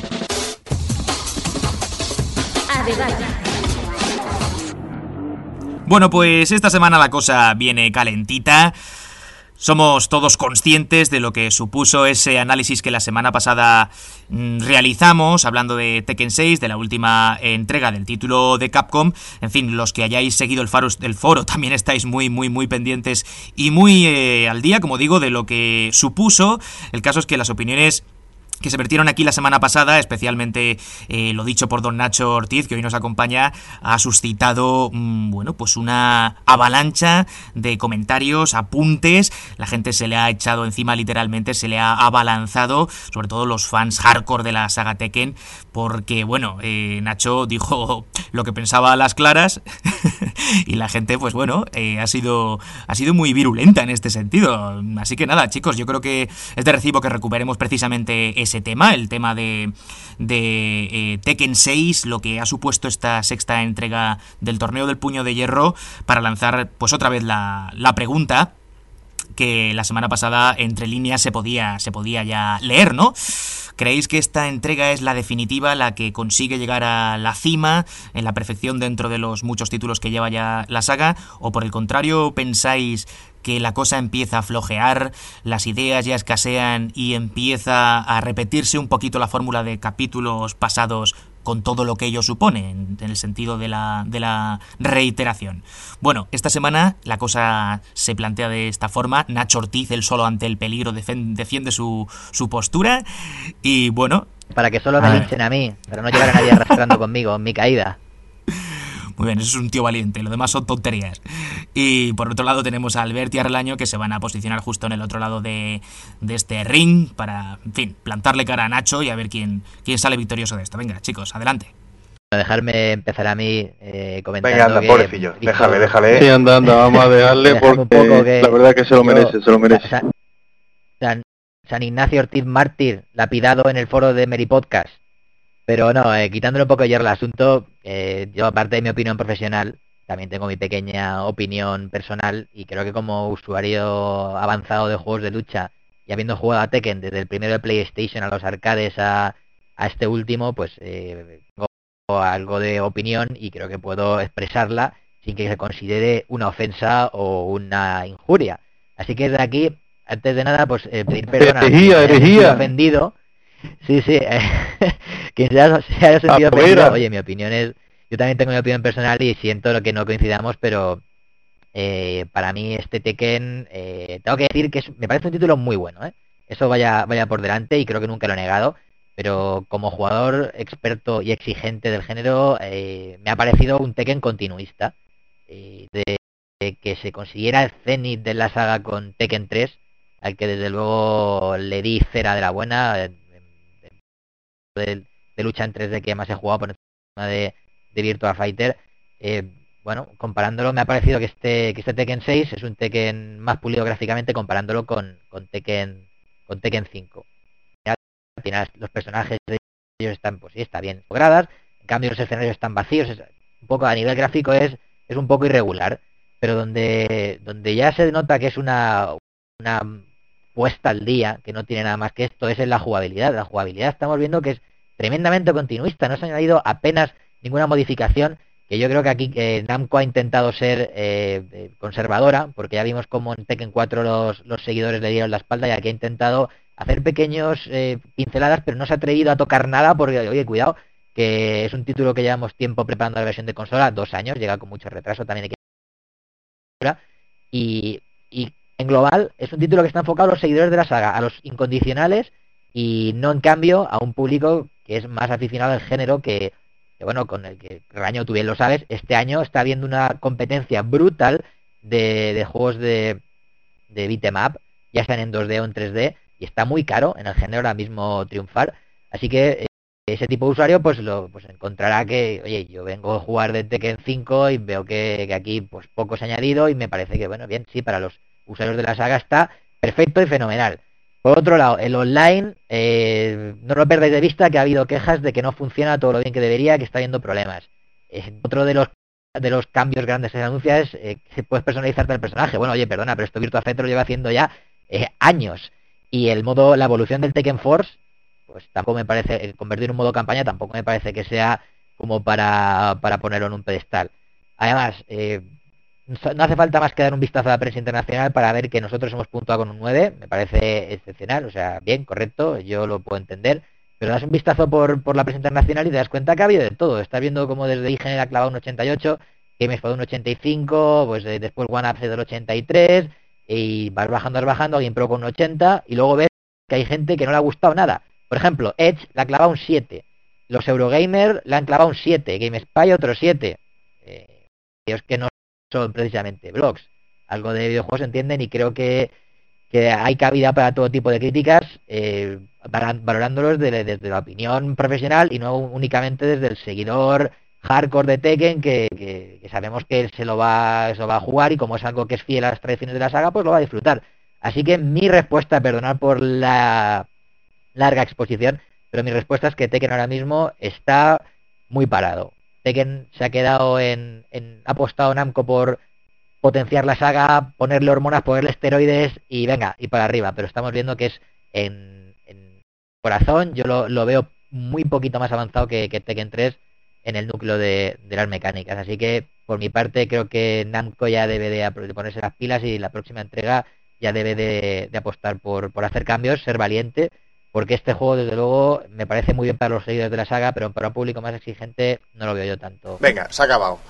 A debate. Bueno, pues esta semana la cosa viene calentita. Somos todos conscientes de lo que supuso ese análisis que la semana pasada realizamos, hablando de Tekken 6, de la última entrega del título de Capcom. En fin, los que hayáis seguido el foro también estáis muy pendientes y muy al día, como digo, de lo que supuso. El caso es que las opiniones que se vertieron aquí la semana pasada, especialmente lo dicho por don Nacho Ortiz, que hoy nos acompaña, ha suscitado, bueno, pues una avalancha de comentarios, apuntes. La gente se le ha echado encima, literalmente, se le ha abalanzado, sobre todo los fans hardcore de la saga Tekken, porque, bueno, Nacho dijo lo que pensaba a las claras y la gente, pues bueno, ha sido muy virulenta en este sentido. Así que nada, chicos, yo creo que es de recibo que recuperemos precisamente ese tema, el tema de Tekken 6, lo que ha supuesto esta sexta entrega del torneo del puño de hierro, para lanzar pues otra vez la pregunta que la semana pasada entre líneas se podía ya leer, ¿no? ¿Creéis que esta entrega es la definitiva, la que consigue llegar a la cima, en la perfección dentro de los muchos títulos que lleva ya la saga? ¿O por el contrario pensáis que la cosa empieza a flojear, las ideas ya escasean y empieza a repetirse un poquito la fórmula de capítulos pasados, con todo lo que ello supone, en el sentido de la reiteración? Bueno, esta semana la cosa se plantea de esta forma. Nacho Ortiz, él solo ante el peligro, defiende su postura. Y bueno, para que solo me linchen a mí, pero no llegar a nadie arrastrando conmigo en mi caída. Muy bien, eso es un tío valiente, lo demás son tonterías. Y por otro lado tenemos a Albert y Arlaño, que se van a posicionar justo en el otro lado de este ring para, en fin, plantarle cara a Nacho y a ver quién sale victorioso de esto. Venga, chicos, adelante. Dejarme empezar a mí comentando. Venga, anda, pobrecillo, déjale. Sí, anda, vamos a dejarle porque la verdad que se lo merece. San Ignacio Ortiz Mártir, lapidado en el foro de Meri Podcast. Pero no, quitándole un poco ayer el asunto, yo aparte de mi opinión profesional, también tengo mi pequeña opinión personal, y creo que como usuario avanzado de juegos de lucha y habiendo jugado a Tekken desde el primero de PlayStation a los arcades a este último, pues tengo algo de opinión y creo que puedo expresarla sin que se considere una ofensa o una injuria. Así que desde aquí, antes de nada, pues pedir perdón a herejía. Ofendido. Sí, quien se haya sentido ofendido. Oye, mi opinión es... Yo también tengo mi opinión personal y siento lo que no coincidamos, pero para mí este Tekken, tengo que decir que me parece un título muy bueno, Eso vaya por delante y creo que nunca lo he negado, pero como jugador experto y exigente del género, me ha parecido un Tekken continuista. De que se consiguiera el cenit de la saga con Tekken 3, al que desde luego le di cera de la buena, de lucha en 3D que más he jugado por encima de Virtua Fighter. Bueno, comparándolo, me ha parecido que este Tekken 6 es un Tekken más pulido gráficamente, comparándolo con Tekken 5. Al final los personajes de ellos están, pues sí, está bien logradas, en cambio los escenarios están vacíos, un poco a nivel gráfico es un poco irregular, pero donde ya se nota que es una puesta al día, que no tiene nada más que esto, es en la jugabilidad. La jugabilidad estamos viendo que es tremendamente continuista, no se ha añadido apenas ninguna modificación, que yo creo que aquí Namco ha intentado ser conservadora, porque ya vimos como en Tekken 4 los seguidores le dieron la espalda, y aquí ha intentado hacer pequeños pinceladas, pero no se ha atrevido a tocar nada, porque, oye, cuidado, que es un título que llevamos tiempo preparando la versión de consola, 2 años, llega con mucho retraso, también hay que... Y en global es un título que está enfocado a los seguidores de la saga, a los incondicionales, y no en cambio a un público que es más aficionado al género, que bueno, con el que Raño, tú bien lo sabes, este año está habiendo una competencia brutal de juegos de beat'em up, ya sean en 2D o en 3D, y está muy caro en el género ahora mismo triunfar. Así que ese tipo de usuario pues encontrará que, oye, yo vengo a jugar de Tekken 5 y veo que aquí pues poco se ha añadido, y me parece que, bueno, bien, sí, para los usuarios de la saga está perfecto y fenomenal. Por otro lado, el online, no lo perdáis de vista, que ha habido quejas de que no funciona todo lo bien que debería, que está habiendo problemas. Otro de los cambios grandes que se anuncia es que puedes personalizarte el personaje. Bueno, oye, perdona, pero esto Virtua Fighter lo lleva haciendo ya años. Y la evolución del Tekken Force, pues tampoco me parece, convertir en un modo campaña tampoco me parece que sea como para ponerlo en un pedestal. Además, no hace falta más que dar un vistazo a la prensa internacional para ver que nosotros hemos puntuado con un 9, me parece excepcional, o sea, bien, correcto, yo lo puedo entender, pero das un vistazo por la prensa internacional y te das cuenta que ha habido de todo. Estás viendo como desde IGN ha clavado un 88, GameSpot un 85, pues después OneUp se del 83, y vas bajando, alguien pro con un 80, y luego ves que hay gente que no le ha gustado nada. Por ejemplo, Edge le ha clavado un 7, los Eurogamer le han clavado un 7, GameSpy otro 7. Ellos que no son precisamente blogs, algo de videojuegos entienden, y creo que hay cabida para todo tipo de críticas, valorándolos desde la opinión profesional y no únicamente desde el seguidor hardcore de Tekken que sabemos que se lo va a jugar, y como es algo que es fiel a las tradiciones de la saga, pues lo va a disfrutar. Así que mi respuesta, perdonad por la larga exposición, pero mi respuesta es que Tekken ahora mismo está muy parado. Tekken se ha quedado ha apostado Namco por potenciar la saga, ponerle hormonas, ponerle esteroides y venga, y para arriba, pero estamos viendo que es en corazón, yo lo veo muy poquito más avanzado que Tekken 3 en el núcleo de las mecánicas. Así que por mi parte creo que Namco ya debe de ponerse las pilas, y la próxima entrega ya debe de apostar por hacer cambios, ser valiente, porque este juego desde luego me parece muy bien para los seguidores de la saga, pero para un público más exigente no lo veo yo tanto. Venga, se ha acabado.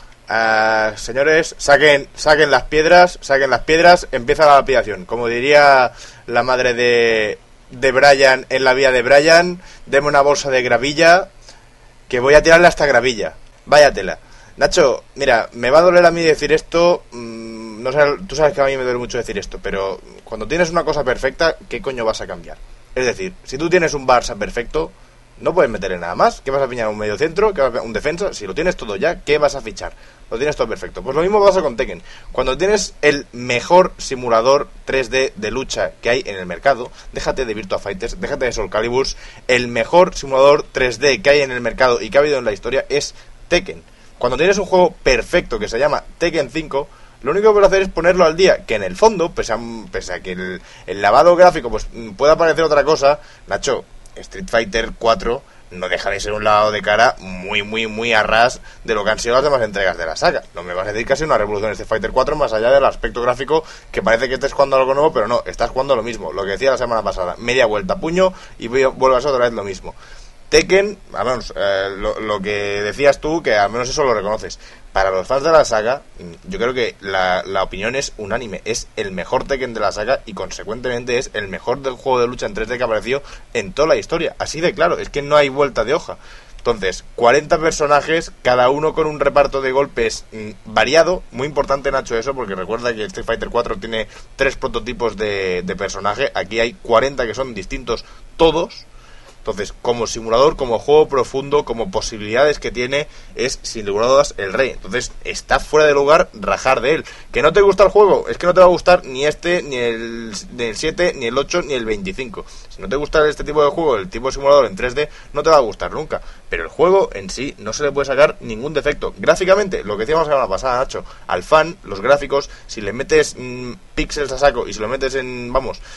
Señores, saquen las piedras, empieza la lapidación. Como diría la madre de Brian en la vida de Brian, deme una bolsa de gravilla, que voy a tirarle hasta gravilla. Váyatela. Nacho, mira, me va a doler a mí decir esto, no sé, tú sabes que a mí me duele mucho decir esto, pero cuando tienes una cosa perfecta, ¿qué coño vas a cambiar? Es decir, si tú tienes un Barça perfecto, no puedes meterle nada más. ¿Qué vas a fichar? ¿Un medio centro? ¿Qué vas a... un defensa? Si lo tienes todo ya, ¿qué vas a fichar? Lo tienes todo perfecto. Pues lo mismo pasa con Tekken. Cuando tienes el mejor simulador 3D de lucha que hay en el mercado, déjate de Virtua Fighters, déjate de Soul Caliburs, el mejor simulador 3D que hay en el mercado y que ha habido en la historia es Tekken. Cuando tienes un juego perfecto que se llama Tekken 5, lo único que puedes hacer es ponerlo al día, que en el fondo, pese a que el lavado gráfico pues pueda parecer otra cosa, Nacho, Street Fighter 4 no deja de ser un lavado de cara muy, muy, muy a ras de lo que han sido las demás entregas de la saga. No me vas a decir que ha sido una revolución Street Fighter 4 más allá del aspecto gráfico, que parece que estés jugando algo nuevo, pero no, estás jugando lo mismo, lo que decía la semana pasada, media vuelta, puño, y vuelvas otra vez lo mismo. Tekken, al menos lo que decías tú, que al menos eso lo reconoces. Para los fans de la saga, yo creo que la opinión es unánime. Es el mejor Tekken de la saga y consecuentemente es el mejor del juego de lucha en 3D que ha aparecido en toda la historia. Así de claro, es que no hay vuelta de hoja. Entonces, 40 personajes, cada uno con un reparto de golpes variado. Muy importante, Nacho, eso, porque recuerda que Street Fighter 4 tiene 3 prototipos de personaje. Aquí hay 40 que son distintos todos. Entonces, como simulador, como juego profundo, como posibilidades que tiene, es sin lugar a dudas el rey. Entonces, está fuera de lugar rajar de él. ¿Que no te gusta el juego? Es que no te va a gustar ni ni el 7, ni el 8, ni el 25. Si no te gusta este tipo de juego, el tipo de simulador en 3D, no te va a gustar nunca. Pero el juego en sí no se le puede sacar ningún defecto. Gráficamente, lo que decíamos la semana pasada, Nacho, al fan, los gráficos, si le metes píxeles a saco y si lo metes en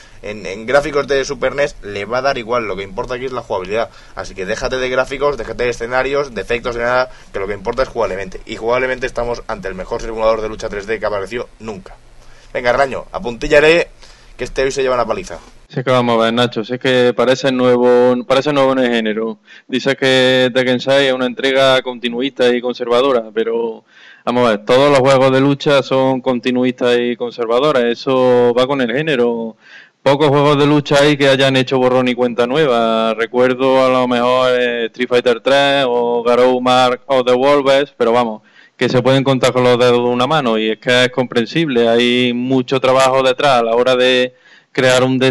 gráficos de Super NES, le va a dar igual. Lo que importa aquí es la jugabilidad. Así que déjate de gráficos, déjate de escenarios, de efectos, de nada, que lo que importa es jugablemente. Y jugablemente estamos ante el mejor simulador de lucha 3D que apareció nunca. Venga, Raño, apuntillaré que hoy se lleva una paliza. Sí, que vamos a ver, Nacho, si es que parece nuevo en el género. Dice que Tekken 6 es una entrega continuista y conservadora, pero vamos a ver, todos los juegos de lucha son continuistas y conservadores, eso va con el género. Pocos juegos de lucha hay que hayan hecho borrón y cuenta nueva. Recuerdo a lo mejor Street Fighter 3 o Garou Mark of the Wolves, pero vamos, que se pueden contar con los dedos de una mano, y es que es comprensible, hay mucho trabajo detrás a la hora de crear el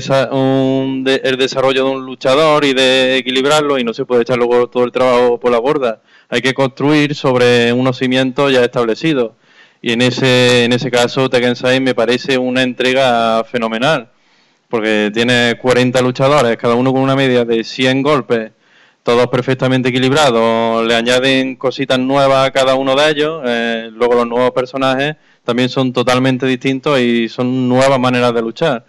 desarrollo de un luchador y de equilibrarlo, y no se puede echar luego todo el trabajo por la borda. Hay que construir sobre unos cimientos ya establecidos. Y en ese caso Tekken 6 me parece una entrega fenomenal, porque tiene 40 luchadores, cada uno con una media de 100 golpes, todos perfectamente equilibrados, le añaden cositas nuevas a cada uno de ellos, luego los nuevos personajes también son totalmente distintos y son nuevas maneras de luchar.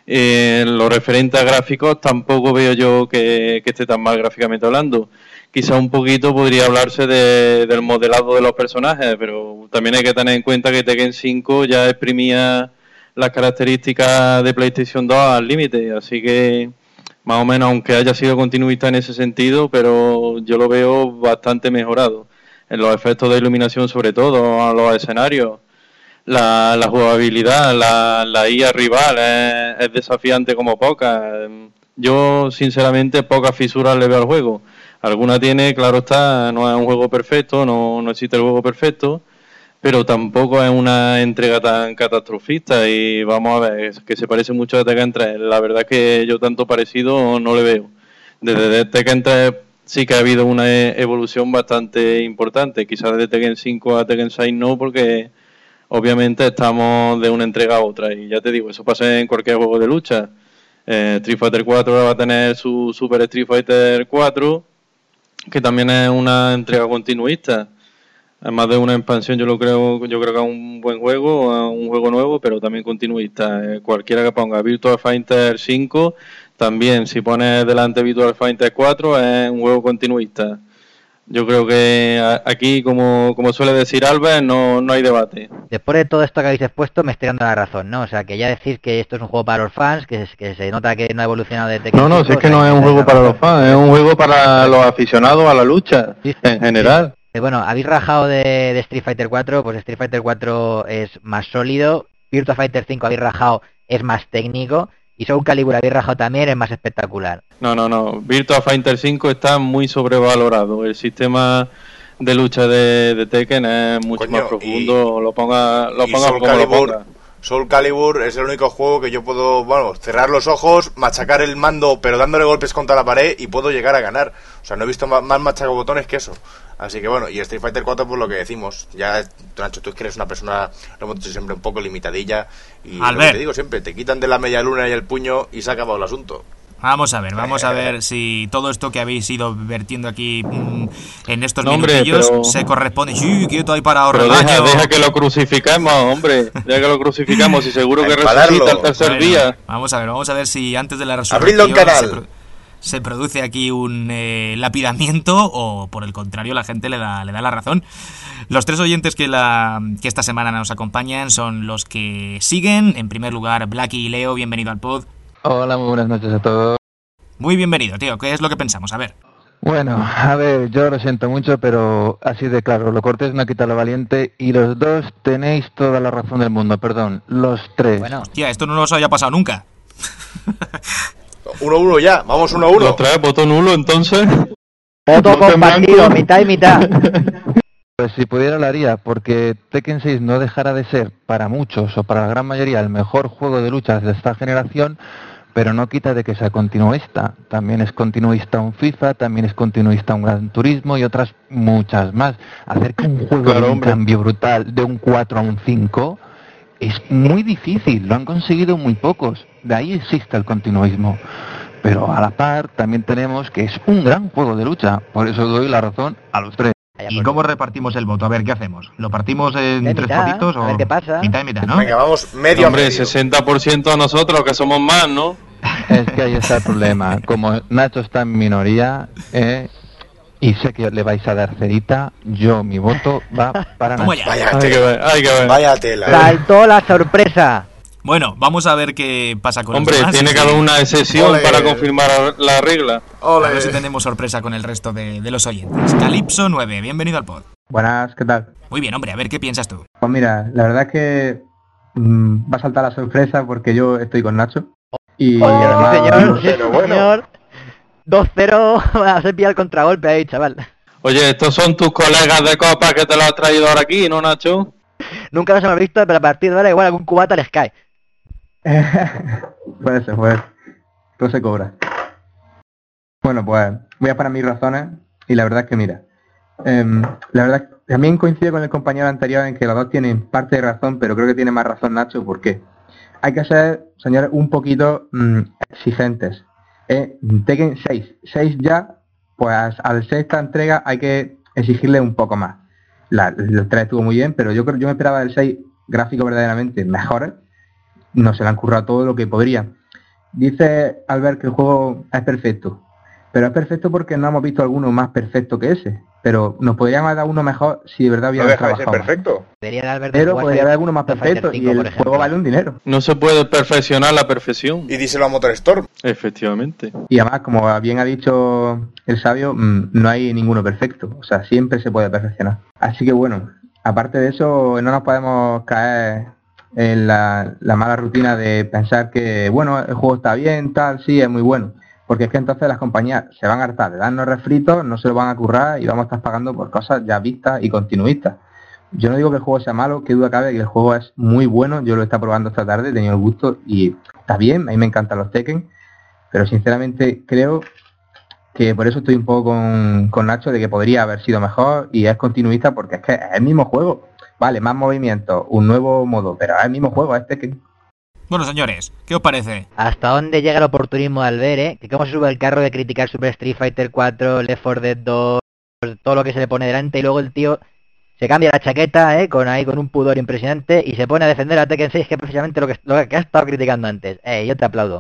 Lo referente a gráficos tampoco veo yo que esté tan mal gráficamente hablando. Quizá un poquito podría hablarse del modelado de los personajes, pero también hay que tener en cuenta que Tekken 5 ya exprimía las características de PlayStation 2 al límite, así que más o menos, aunque haya sido continuista en ese sentido, pero yo lo veo bastante mejorado. En los efectos de iluminación sobre todo, los escenarios, la jugabilidad, la IA rival es desafiante como poca. Yo sinceramente pocas fisuras le veo al juego. Alguna tiene, claro está, no es un juego perfecto, no existe el juego perfecto, pero tampoco es una entrega tan catastrofista y vamos a ver, que se parece mucho a Tekken 3. La verdad es que yo tanto parecido no le veo. Desde Tekken 3 sí que ha habido una evolución bastante importante, quizás de Tekken 5 a Tekken 6 no, porque obviamente estamos de una entrega a otra y ya te digo, eso pasa en cualquier juego de lucha. Street Fighter 4 va a tener su Super Street Fighter 4, que también es una entrega continuista. Además de una expansión, yo creo que es un buen juego, un juego nuevo, pero también continuista. Cualquiera que ponga Virtua Fighter 5, también si pones delante Virtua Fighter 4, es un juego continuista. Yo creo que aquí, como suele decir Albert, no hay debate. Después de todo esto que habéis expuesto, me estoy dando la razón, ¿no? O sea, que ya decir que esto es un juego para los fans, que se nota que no ha evolucionado de Tekken 5. No, si es que no es un juego para los fans, es un juego para los aficionados a la lucha, en general. Bueno, habéis rajado de Street Fighter 4, pues Street Fighter 4 es más sólido, Virtua Fighter 5 habéis rajado, es más técnico, y Soul Calibur habéis rajado también, es más espectacular. No, Virtua Fighter 5 está muy sobrevalorado, el sistema de lucha de Tekken es mucho más profundo, lo ponga como lo ponga. Soul Calibur es el único juego que yo puedo, cerrar los ojos, machacar el mando, pero dándole golpes contra la pared y puedo llegar a ganar. O sea, no he visto más machacabotones que eso. Así que y Street Fighter 4 pues lo que decimos. Ya, Nacho, tú que eres una persona, lo hemos dicho siempre, un poco limitadilla. Y lo que te digo siempre, te quitan de la media luna y el puño y se ha acabado el asunto. Vamos a ver si todo esto que habéis ido vertiendo aquí en estos minutillos se corresponde. Sí, quieto ahí para ahorrar. Deja que lo crucifiquemos, hombre. Deja que lo crucificamos y seguro que resucita el tercer día. Vamos a ver si antes de la resurrección se produce aquí un lapidamiento o por el contrario la gente le da la razón. Los tres oyentes que esta semana nos acompañan son los que siguen. En primer lugar, Blacky y Leo, bienvenido al pod. Hola, muy buenas noches a todos. Muy bienvenido, tío. ¿Qué es lo que pensamos? A ver. Bueno, a ver, yo lo siento mucho, pero así de claro, lo cortés no quita lo valiente y los dos tenéis toda la razón del mundo, perdón, los tres. Bueno, hostia, esto no nos había pasado nunca. 1-1 ya, vamos 1-1. ¿Los tres? ¿Voto nulo entonces? Voto compartido, mitad y mitad. Pues si pudiera lo haría, porque Tekken 6 no dejará de ser, para muchos o para la gran mayoría, el mejor juego de luchas de esta generación, pero no quita de que sea continuista. También es continuista un FIFA, también es continuista un Gran Turismo y otras muchas más. Hacer que un juego de un cambio brutal de un 4 a un 5 es muy difícil, lo han conseguido muy pocos. De ahí existe el continuismo. Pero a la par también tenemos que es un gran juego de lucha, por eso doy la razón a los tres. ¿Y cómo repartimos el voto? A ver, ¿qué hacemos? ¿Lo partimos en tres potitos o...? A ver qué pasa. Mitad y mitad, ¿no? Venga, vamos medio. Hombre, 60% a nosotros, que somos más, ¿no? Es que ahí está el problema. Como Nacho está en minoría, y sé que le vais a dar cerita, mi voto va para Nacho. Vaya tela. Vaya tela. Saltó la sorpresa. Bueno, vamos a ver qué pasa con Hombre, los demás. tiene que haber una excepción para confirmar la regla. A ver si tenemos sorpresa con el resto de los oyentes. Calypso 9, bienvenido al pod. Buenas, ¿qué tal? Muy bien, hombre, a ver, ¿qué piensas tú? Pues mira, la verdad es que va a saltar la sorpresa porque yo estoy con Nacho. Y además, señor. 2-0, vas a pillar el contragolpe ahí, chaval. Oye, estos son tus colegas de copa que te lo has traído ahora aquí, ¿no, Nacho? Nunca los hemos visto, pero a partir de ahora igual algún cubata les cae. Puede ser. Todo se cobra. Bueno, pues voy a poner mis razones y la verdad es que mira, la verdad también coincide con el compañero anterior en que los dos tienen parte de razón, pero creo que tiene más razón Nacho. ¿Por qué? Hay que ser, señores, un poquito exigentes. Tekken 6 ya, pues al sexta entrega hay que exigirle un poco más. El 3 estuvo muy bien, pero yo me esperaba del 6 gráficos verdaderamente mejores. No se le han currado todo lo que podría. Dice Albert que el juego es perfecto, pero es perfecto porque no hemos visto alguno más perfecto que ese. Pero nos podrían haber dado uno mejor si de verdad hubiera trabajado. No deja de ser perfecto. Pero podría haber alguno más perfecto y el juego vale un dinero. No se puede perfeccionar la perfección. Y díselo a Motor Storm. Efectivamente. Y además, como bien ha dicho el sabio, no hay ninguno perfecto. O sea, siempre se puede perfeccionar. Así que bueno, aparte de eso, no nos podemos caer en la mala rutina de pensar que, bueno, el juego está bien, tal, sí, es muy bueno. Porque es que entonces las compañías se van a hartar de darnos refritos, no se lo van a currar y vamos a estar pagando por cosas ya vistas y continuistas. Yo no digo que el juego sea malo, que duda cabe que el juego es muy bueno. Yo lo he estado probando esta tarde, he tenido el gusto y está bien, a mí me encantan los Tekken, pero sinceramente creo que por eso estoy un poco con Nacho de que podría haber sido mejor y es continuista porque es que es el mismo juego. Vale, más movimientos, un nuevo modo, pero es el mismo juego, es Tekken. Bueno, señores, ¿qué os parece? ¿Hasta dónde llega el oportunismo de Albert, Que cómo se sube el carro de criticar Super Street Fighter 4, Left 4 Dead 2, todo lo que se le pone delante y luego el tío se cambia la chaqueta, con un pudor impresionante y se pone a defender a Tekken 6, que es precisamente lo que ha estado criticando antes. Yo te aplaudo.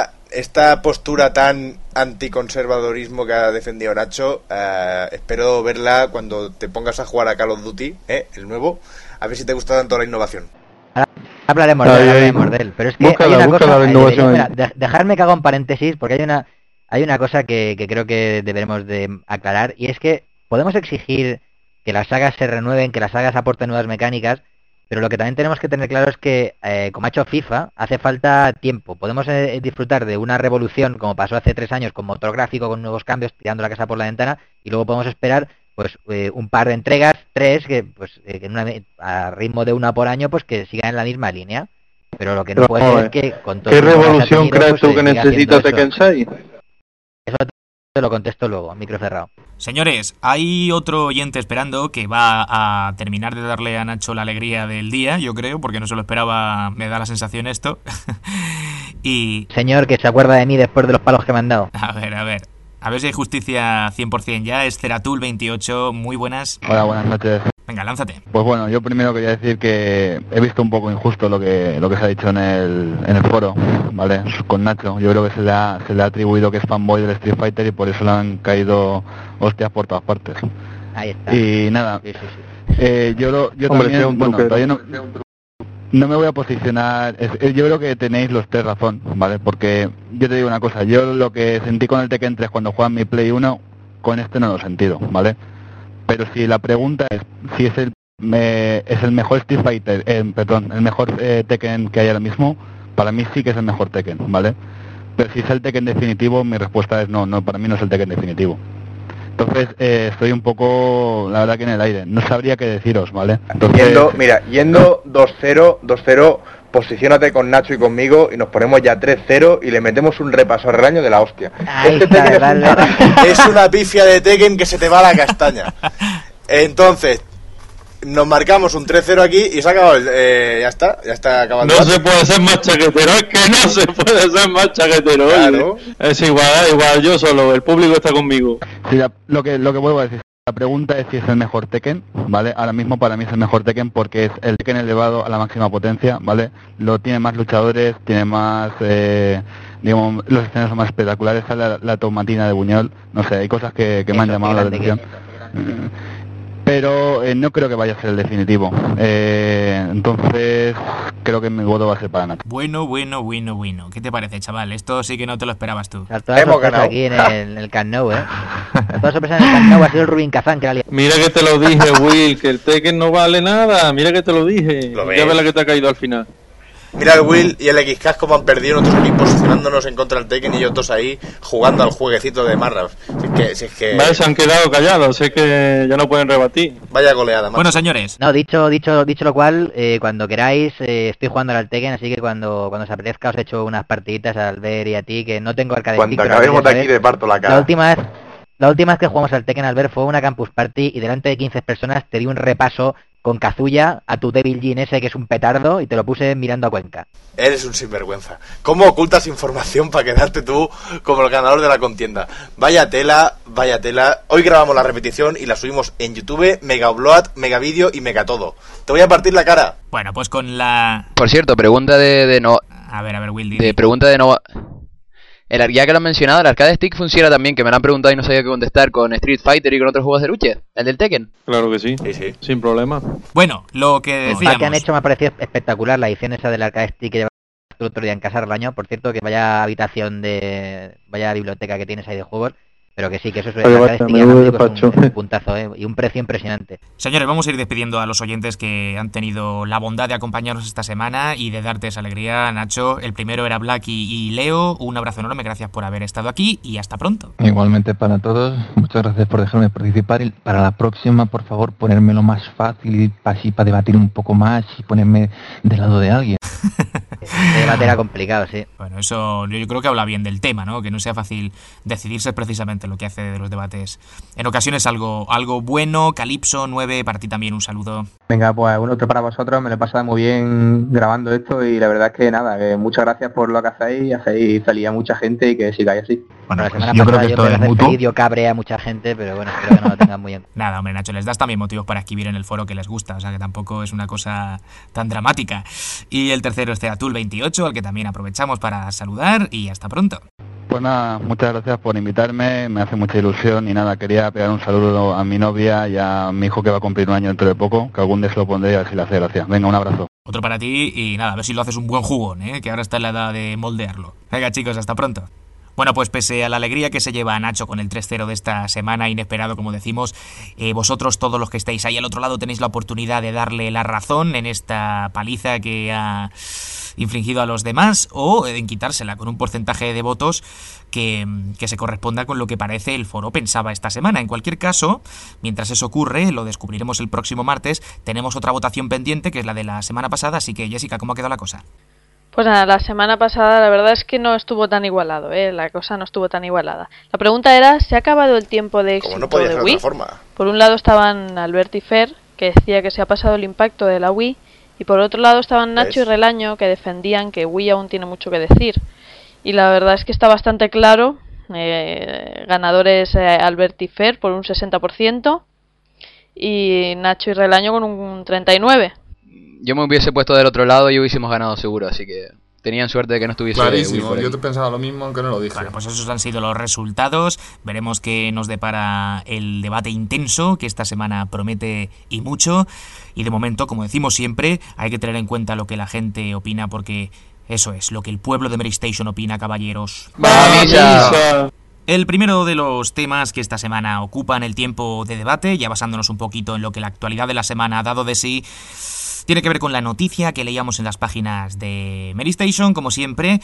Esta postura tan anticonservadorismo que ha defendido Nacho, espero verla cuando te pongas a jugar a Call of Duty, el nuevo, a ver si te gusta tanto la innovación. Hablaremos de él, pero es que hay una cosa, dejarme que haga un paréntesis, porque hay una cosa que creo que deberemos de aclarar, y es que podemos exigir que las sagas se renueven, que las sagas aporten nuevas mecánicas, pero lo que también tenemos que tener claro es que, como ha hecho FIFA, hace falta tiempo. Podemos disfrutar de una revolución, como pasó hace 3 años, con motor gráfico, con nuevos cambios, tirando la casa por la ventana, y luego podemos esperar pues un par de entregas, 3, que a ritmo de 1 por año, pues que sigan en la misma línea. Pero lo que no puede ser es que con todo ¿qué revolución crees tú que necesita Tekken 6? Eso te lo contesto luego, micro cerrado. Señores, hay otro oyente esperando que va a terminar de darle a Nacho la alegría del día, yo creo, porque no se lo esperaba, me da la sensación esto. Y... Señor, que se acuerda de mí después de los palos que me han dado. A ver si hay justicia 100% ya. Es Ceratul28, muy buenas. Hola, buenas noches. Venga, lánzate. Pues bueno, yo primero quería decir que he visto un poco injusto lo que se ha dicho en el foro, ¿vale? Con Nacho. Yo creo que se le ha atribuido que es fanboy del Street Fighter y por eso le han caído hostias por todas partes. Ahí está. Y nada, sí. yo también, bueno, todavía no me voy a posicionar. Yo creo que tenéis los 3 razón, ¿vale? Porque yo te digo una cosa, yo lo que sentí con el Tekken 3 cuando jugaba en mi Play 1, con este no lo he sentido, ¿vale? Pero si la pregunta es si es el mejor Street Fighter, el mejor Tekken que hay ahora mismo, para mí sí que es el mejor Tekken, ¿vale? Pero si es el Tekken definitivo, mi respuesta es no, para mí no es el Tekken definitivo. Entonces estoy un poco, la verdad, que en el aire. No sabría qué deciros, ¿vale? Entonces... Yendo 2-0, posiciónate con Nacho y conmigo y nos ponemos ya 3-0 y le metemos un repaso al rebaño de la hostia. Es una pifia de Tekken que se te va la castaña. Entonces, nos marcamos un 3-0 aquí y se ha acabado ya está acabado. No se puede ser más chaquetero, es que no se puede ser más chaquetero. Claro. Es igual, yo solo, el público está conmigo. Sí, lo que vuelvo a decir, la pregunta es si es el mejor Tekken, ¿vale? Ahora mismo para mí es el mejor Tekken porque es el Tekken elevado a la máxima potencia, ¿vale? Tiene más luchadores, tiene más, digamos, los escenarios son más espectaculares, sale la tomatina de Buñol, no sé, hay cosas que me han llamado la atención. Pero no creo que vaya a ser el definitivo. Entonces creo que mi voto va a ser para Nacho. Bueno. ¿Qué te parece, chaval? Esto sí que no te lo esperabas tú. Hemos ganado aquí en el Camp Nou, Toda sorpresa en el Camp Nou ha sido el Rubin Kazan que la liado. Mira que te lo dije, Will, que el Tekken no vale nada. Mira que te lo dije. Ya ves la que te ha caído al final. Mira el Will y el XK como han perdido en otros equipos, posicionándonos en contra del Tekken y ellos dos ahí jugando al jueguecito de Marraf. Si es que... Vale, se han quedado callados, sé que ya no pueden rebatir. Vaya goleada, macho. Bueno, señores. No, dicho lo cual, cuando queráis, estoy jugando al Tekken, así que cuando os apetezca os echo unas partiditas al ver y a ti, que no tengo arcade stick. Cuando acabemos de aquí te parto la cara. La última vez que jugamos al Tekken, Albert, fue una campus party y delante de 15 personas te di un repaso con Kazuya a tu Devil Jin ese que es un petardo y te lo puse mirando a Cuenca. Eres un sinvergüenza. ¿Cómo ocultas información para quedarte tú como el ganador de la contienda? Vaya tela, vaya tela. Hoy grabamos la repetición y la subimos en YouTube, mega upload, mega vídeo y mega todo. Te voy a partir la cara. Bueno, pues con la... Por cierto, pregunta de no... A ver, Will. Pregunta de no... Ya que lo han mencionado, el arcade stick funciona también, que me lo han preguntado y no sabía qué contestar, con Street Fighter y con otros juegos de lucha, el del Tekken. Claro que sí, sin problema. Bueno, lo que decíamos... Lo que han hecho me ha parecido espectacular, la edición esa del arcade stick que llevaba el otro día en casa del año. Por cierto, que vaya biblioteca que tienes ahí de juegos. Pero que sí, que eso es un puntazo, y un precio impresionante. Señores, vamos a ir despidiendo a los oyentes que han tenido la bondad de acompañarnos esta semana y de darte esa alegría, Nacho. El primero era Blacky y Leo. Un abrazo enorme, gracias por haber estado aquí y hasta pronto. Igualmente para todos, muchas gracias por dejarme participar y para la próxima, por favor, ponérmelo más fácil, así para debatir un poco más y ponerme del lado de alguien. El debate era complicado, sí. Bueno, eso yo creo que habla bien del tema, ¿no? Que no sea fácil decidirse precisamente lo que hace de los debates. En ocasiones algo bueno. Calipso 9, para ti también un saludo. Venga, pues un otro para vosotros, me lo he pasado muy bien grabando esto y la verdad es que nada, que muchas gracias por lo que hacéis feliz a mucha gente y que sigáis así. Bueno, la semana yo creo que esto es mutuo. Vídeo cabre a mucha gente, pero bueno, espero que no lo tengan muy bien. Nada, hombre, Nacho, les das también motivos para escribir en el foro que les gusta, o sea que tampoco es una cosa tan dramática. Y el tercero es Ceatul28, al que también aprovechamos para saludar y hasta pronto. Pues nada, muchas gracias por invitarme, me hace mucha ilusión y nada, quería pegar un saludo a mi novia y a mi hijo que va a cumplir un año dentro de poco, que algún día se lo pondré y a ver si le hace gracia. Venga, un abrazo. Otro para ti y nada, a ver si lo haces un buen jugón, que ahora está en la edad de moldearlo. Venga chicos, hasta pronto. Bueno, pues pese a la alegría que se lleva Nacho con el 3-0 de esta semana, inesperado como decimos, vosotros todos los que estáis ahí al otro lado tenéis la oportunidad de darle la razón en esta paliza que ha infligido a los demás o en quitársela con un porcentaje de votos que se corresponda con lo que parece el foro pensaba esta semana. En cualquier caso, mientras eso ocurre, lo descubriremos el próximo martes, tenemos otra votación pendiente que es la de la semana pasada, así que Jessica, ¿cómo ha quedado la cosa? Pues nada, la semana pasada la verdad es que no estuvo tan igualado, la cosa no estuvo tan igualada. La pregunta era, ¿se ha acabado el tiempo de éxito de Wii? Por un lado estaban Albert y Fer, que decía que se ha pasado el impacto de la Wii, y por otro lado estaban Nacho y Relaño, que defendían que Wii aún tiene mucho que decir. Y la verdad es que está bastante claro, ganadores Albert y Fer por un 60%, y Nacho y Relaño con un 39%. Yo me hubiese puesto del otro lado y hubiésemos ganado seguro, así que tenían suerte de que no estuviese clarísimo, yo te pensaba lo mismo aunque no lo dije. Bueno, pues esos han sido los resultados. Veremos qué nos depara el debate intenso que esta semana promete y mucho. Y de momento, como decimos siempre, hay que tener en cuenta lo que la gente opina porque eso es, lo que el pueblo de Mary Station opina, caballeros. ¡Vamos! El primero de los temas que esta semana ocupan el tiempo de debate, ya basándonos un poquito en lo que la actualidad de la semana ha dado de sí, tiene que ver con la noticia que leíamos en las páginas de Mary Station, como siempre,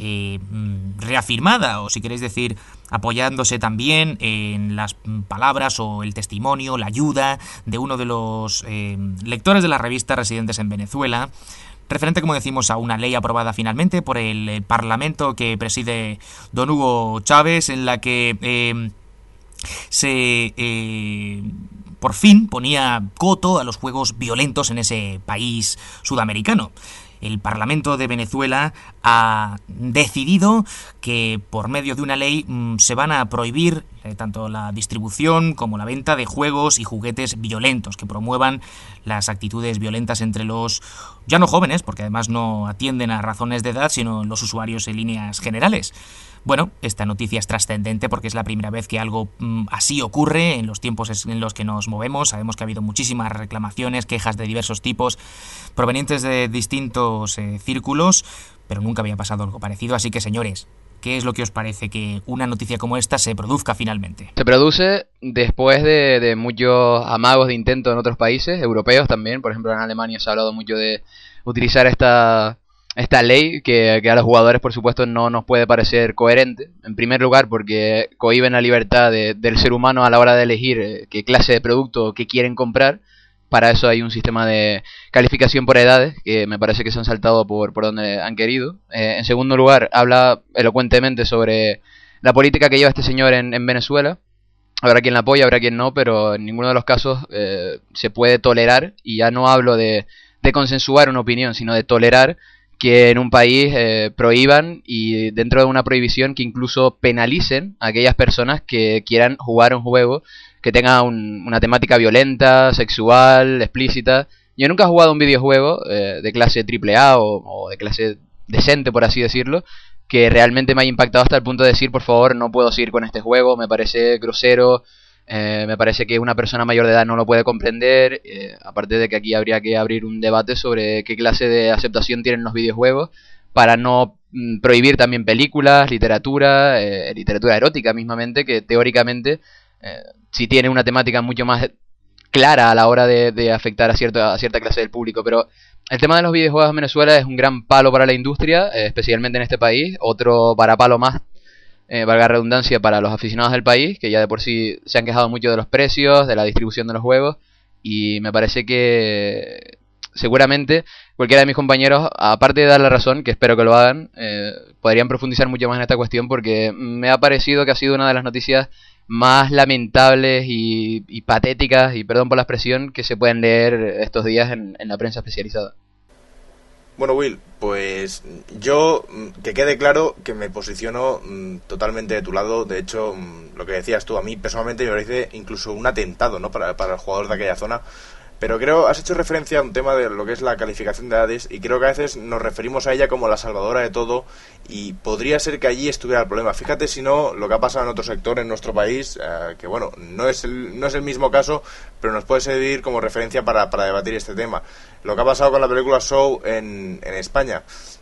reafirmada, o si queréis decir, apoyándose también en las palabras o el testimonio, la ayuda de uno de los lectores de la revista residentes en Venezuela, referente, como decimos, a una ley aprobada finalmente por el Parlamento que preside don Hugo Chávez, en la que por fin ponía coto a los juegos violentos en ese país sudamericano. El Parlamento de Venezuela ha decidido que por medio de una ley se van a prohibir tanto la distribución como la venta de juegos y juguetes violentos que promuevan las actitudes violentas entre los ya no jóvenes, porque además no atienden a razones de edad, sino los usuarios en líneas generales. Bueno, esta noticia es trascendente porque es la primera vez que algo así ocurre en los tiempos en los que nos movemos. Sabemos que ha habido muchísimas reclamaciones, quejas de diversos tipos provenientes de distintos círculos, pero nunca había pasado algo parecido. Así que, señores, ¿qué es lo que os parece que una noticia como esta se produzca finalmente? Se produce después de muchos amagos de intento en otros países, europeos también. Por ejemplo, en Alemania se ha hablado mucho de utilizar esta esta ley que a los jugadores, por supuesto, no nos puede parecer coherente. En primer lugar, porque cohíben la libertad del ser humano a la hora de elegir qué clase de producto que quieren comprar. Para eso hay un sistema de calificación por edades, que me parece que se han saltado por donde han querido. En segundo lugar, habla elocuentemente sobre la política que lleva este señor en Venezuela. Habrá quien la apoya, habrá quien no, pero en ninguno de los casos se puede tolerar, y ya no hablo de consensuar una opinión, sino de tolerar que en un país prohíban, y dentro de una prohibición que incluso penalicen a aquellas personas que quieran jugar un juego que tenga una temática violenta, sexual, explícita. Yo nunca he jugado un videojuego de clase AAA o de clase decente, por así decirlo, que realmente me haya impactado hasta el punto de decir, por favor, no puedo seguir con este juego, me parece grosero, me parece que una persona mayor de edad no lo puede comprender, aparte de que aquí habría que abrir un debate sobre qué clase de aceptación tienen los videojuegos, para no prohibir también películas, literatura erótica mismamente, que teóricamente sí tiene una temática mucho más clara a la hora de afectar a cierta clase del público. Pero el tema de los videojuegos en Venezuela es un gran palo para la industria, especialmente en este país, otro varapalo más, valga la redundancia, para los aficionados del país, que ya de por sí se han quejado mucho de los precios, de la distribución de los juegos, y me parece que seguramente cualquiera de mis compañeros, aparte de dar la razón, que espero que lo hagan, podrían profundizar mucho más en esta cuestión, porque me ha parecido que ha sido una de las noticias más lamentables y patéticas, y perdón por la expresión, que se pueden leer estos días en la prensa especializada. Bueno, Will, pues yo, que quede claro que me posiciono totalmente de tu lado. De hecho, lo que decías tú, a mí personalmente me parece incluso un atentado, ¿no?, para el jugador de aquella zona. Pero creo, has hecho referencia a un tema de lo que es la calificación de edades, y creo que a veces nos referimos a ella como la salvadora de todo, y podría ser que allí estuviera el problema. Fíjate si no lo que ha pasado en otro sector en nuestro país, que bueno, no es el mismo caso, pero nos puede servir como referencia para debatir este tema. Lo que ha pasado con la película Show en España.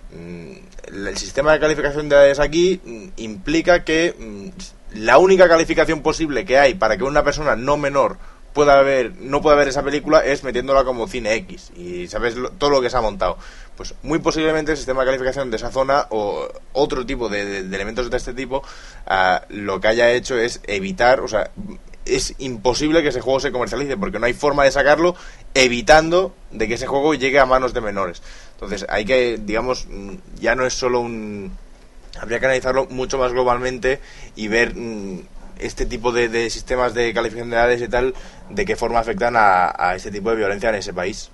El sistema de calificación de edades aquí implica que la única calificación posible que hay para que una persona no menor no pueda ver esa película es metiéndola como cine X, y sabes todo lo que se ha montado. Pues muy posiblemente el sistema de calificación de esa zona o otro tipo de elementos de este tipo lo que haya hecho es evitar, o sea, es imposible que ese juego se comercialice, porque no hay forma de sacarlo evitando de que ese juego llegue a manos de menores. Entonces hay que, digamos, ya no es solo habría que analizarlo mucho más globalmente y ver este tipo de sistemas de calificación de edades y tal, de qué forma afectan a este tipo de violencia en ese país.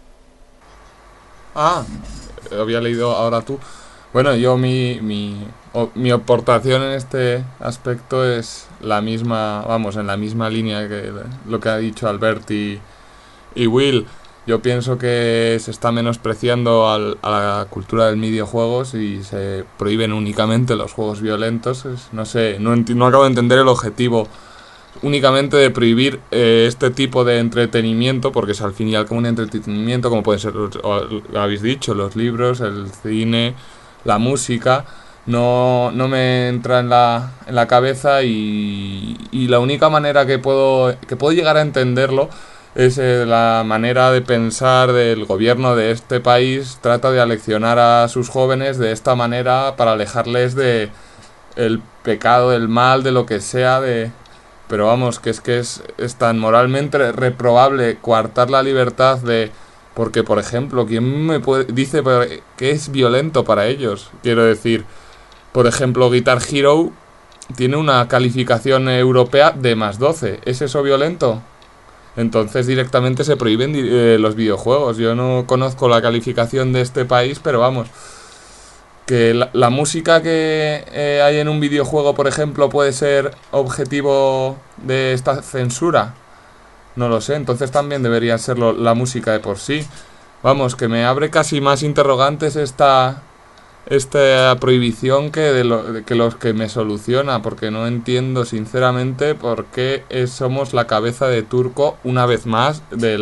Había leído ahora tú. Bueno, yo mi aportación en este aspecto es la misma, vamos, en la misma línea que lo que ha dicho Albert y Will. Yo pienso que se está menospreciando a la cultura del videojuegos y se prohíben únicamente los juegos violentos. No sé, no acabo de entender el objetivo únicamente de prohibir este tipo de entretenimiento, porque es al fin y al cabo un entretenimiento, como pueden ser, lo habéis dicho, los libros, el cine, la música. No me entra en la cabeza, y la única manera que puedo llegar a entenderlo es la manera de pensar del gobierno de este país. Trata de aleccionar a sus jóvenes de esta manera para alejarles de el pecado, del mal, de lo que sea, pero vamos, que es tan moralmente reprobable coartar la libertad porque, por ejemplo, ¿quién me dice que es violento para ellos? Quiero decir, por ejemplo, Guitar Hero tiene una calificación europea de +12. ¿Es eso violento? Entonces directamente se prohíben los videojuegos. Yo no conozco la calificación de este país, pero vamos, que la música que hay en un videojuego, por ejemplo, puede ser objetivo de esta censura. No lo sé, entonces también debería serlo la música de por sí. Vamos, que me abre casi más interrogantes esta prohibición que los que me soluciona, porque no entiendo sinceramente por qué somos la cabeza de turco una vez más de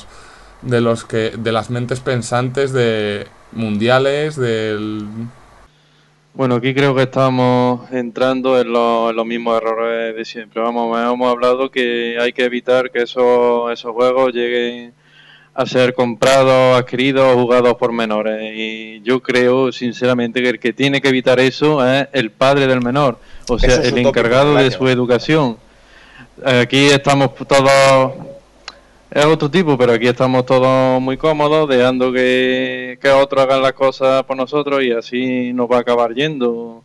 las mentes pensantes mundiales del... Bueno, aquí creo que estamos entrando en los mismos errores de siempre. Hemos hablado que hay que evitar que esos juegos lleguen a ser comprados, adquiridos, jugados por menores. Y yo creo, sinceramente, que el que tiene que evitar eso es el padre del menor, o sea, el encargado de su educación. Aquí estamos todos, es otro tipo, pero aquí estamos todos muy cómodos, dejando que otros hagan las cosas por nosotros y así nos va a acabar yendo.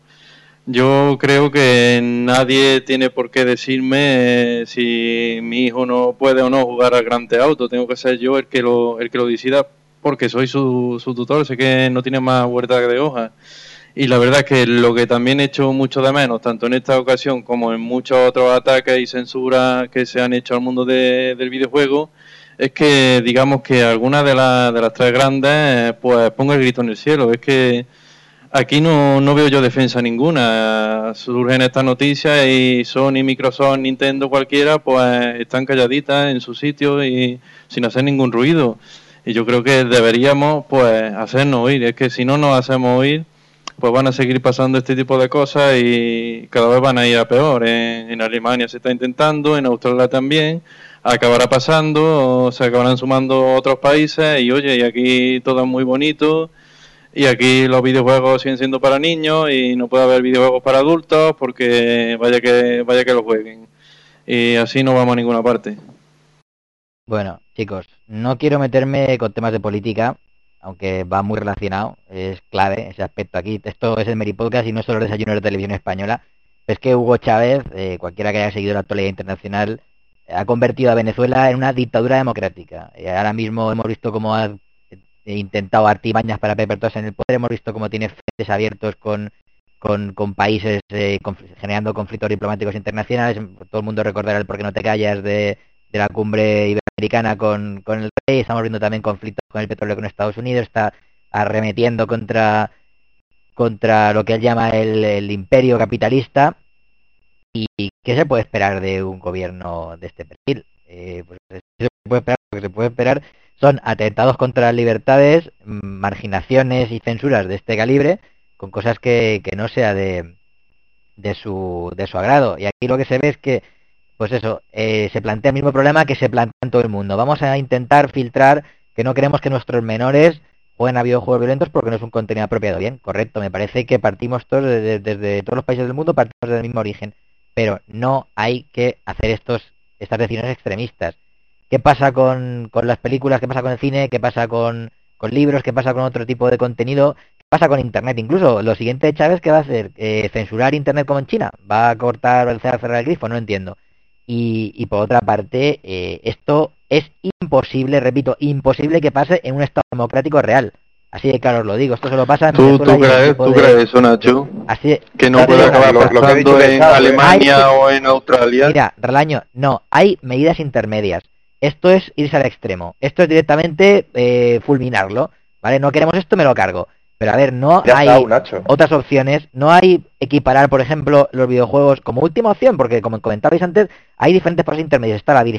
Yo creo que nadie tiene por qué decirme si mi hijo no puede o no jugar al Grand Theft Auto. Tengo que ser yo el que lo decida, porque soy su tutor. Sé que no tiene más vuelta de hoja. Y la verdad es que lo que también he hecho mucho de menos, tanto en esta ocasión como en muchos otros ataques y censuras que se han hecho al mundo del videojuego, es que digamos que alguna de las tres grandes pues ponga el grito en el cielo. Es que aquí no veo yo defensa ninguna. Surgen estas noticias y Sony, Microsoft, Nintendo, cualquiera, pues están calladitas en su sitio y sin hacer ningún ruido. Y yo creo que deberíamos pues hacernos oír. Es que si no nos hacemos oír, pues van a seguir pasando este tipo de cosas y cada vez van a ir a peor. En Alemania se está intentando, en Australia también. Acabará pasando, se acabarán sumando otros países y oye, y aquí todo es muy bonito. Y aquí los videojuegos siguen siendo para niños y no puede haber videojuegos para adultos porque vaya que los jueguen. Y así no vamos a ninguna parte. Bueno, chicos, no quiero meterme con temas de política, aunque va muy relacionado, es clave ese aspecto aquí. Esto es el Meripodcast y no es solo el desayuno de televisión española. Es que Hugo Chávez, cualquiera que haya seguido la actualidad internacional, ha convertido a Venezuela en una dictadura democrática. Ahora mismo hemos visto cómo ha intentado artimañas para perpetuarse en el poder, hemos visto cómo tiene frentes abiertos con países generando conflictos diplomáticos internacionales. Todo el mundo recordará el por qué no te callas de la cumbre iberoamericana con el rey. Estamos viendo también conflictos con el petróleo con Estados Unidos. Está arremetiendo contra lo que él llama el imperio capitalista. ¿Y qué se puede esperar de un gobierno de este perfil? Pues se puede esperar, lo que se puede esperar son atentados contra las libertades, marginaciones y censuras de este calibre, con cosas que no sea de su agrado. Y aquí lo que se ve es que, pues eso, se plantea el mismo problema que se plantea en todo el mundo. Vamos a intentar filtrar que no queremos que nuestros menores jueguen a videojuegos violentos porque no es un contenido apropiado. Bien, correcto, me parece que partimos todos desde todos los países del mundo, partimos del mismo origen. Pero no hay que hacer estas decisiones extremistas. ¿Qué pasa con las películas? ¿Qué pasa con el cine? ¿Qué pasa con libros? ¿Qué pasa con otro tipo de contenido? ¿Qué pasa con Internet? Incluso lo siguiente de Chávez, ¿qué va a hacer? ¿Censurar Internet como en China? ¿Va a cortar o a cerrar el grifo? No entiendo. Y por otra parte, esto es imposible, repito, imposible que pase en un Estado democrático real. Así de claro os lo digo, esto solo pasa en ¿Tú crees eso, Nacho? Así, que no puede acabar pasando en Alemania o en Australia. Mira, Relaño, no, hay medidas intermedias. Esto es irse al extremo. Esto es directamente fulminarlo, ¿vale? No queremos esto, me lo cargo. Pero a ver, no Ya hay está, otras opciones. No hay equiparar, por ejemplo, los videojuegos como última opción, porque como comentabais antes, hay diferentes pasos intermedios. Está la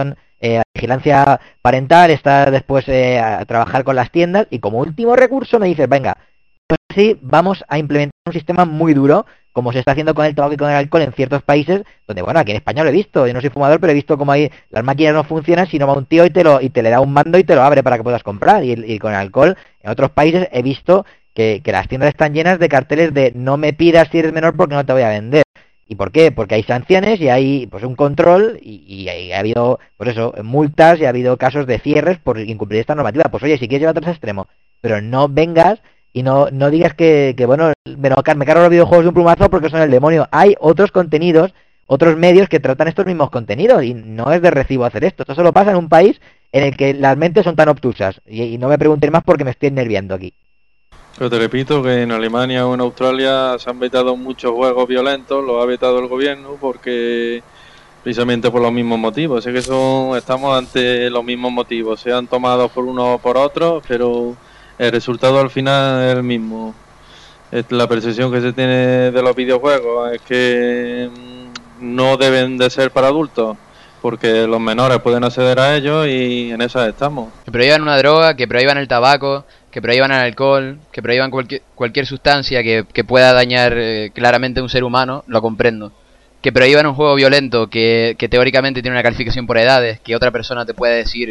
vigilancia parental, está después a trabajar con las tiendas, y como último recurso me dices, venga, pues sí, vamos a implementar un sistema muy duro, como se está haciendo con el tabaco y con el alcohol en ciertos países, donde, bueno, aquí en España lo he visto, yo no soy fumador, pero he visto como ahí las máquinas no funcionan, sino va un tío y te le da un mando y te lo abre para que puedas comprar. Y con el alcohol, en otros países he visto que las tiendas están llenas de carteles de no me pidas si eres menor porque no te voy a vender. ¿Y por qué? Porque hay sanciones y hay pues un control y ha habido, pues eso, multas y ha habido casos de cierres por incumplir esta normativa. Pues oye, si quieres llevar a otro extremo, pero no vengas y no digas que bueno, me cargo los videojuegos de un plumazo porque son el demonio. Hay otros contenidos, otros medios que tratan estos mismos contenidos y no es de recibo hacer esto. Esto solo pasa en un país en el que las mentes son tan obtusas. Y no me pregunten más porque me estoy enerviando aquí. Pero te repito que en Alemania o en Australia se han vetado muchos juegos violentos, los ha vetado el gobierno porque precisamente por los mismos motivos. Sé que estamos ante los mismos motivos, sean tomados por uno o por otro, pero el resultado al final es el mismo. La percepción que se tiene de los videojuegos es que no deben de ser para adultos, porque los menores pueden acceder a ellos y en esas estamos. Que prohíban una droga, que prohíban el tabaco, que prohíban el alcohol, que prohíban cualquier sustancia que pueda dañar claramente a un ser humano, lo comprendo. Que prohíban un juego violento que teóricamente tiene una calificación por edades, que otra persona te puede decir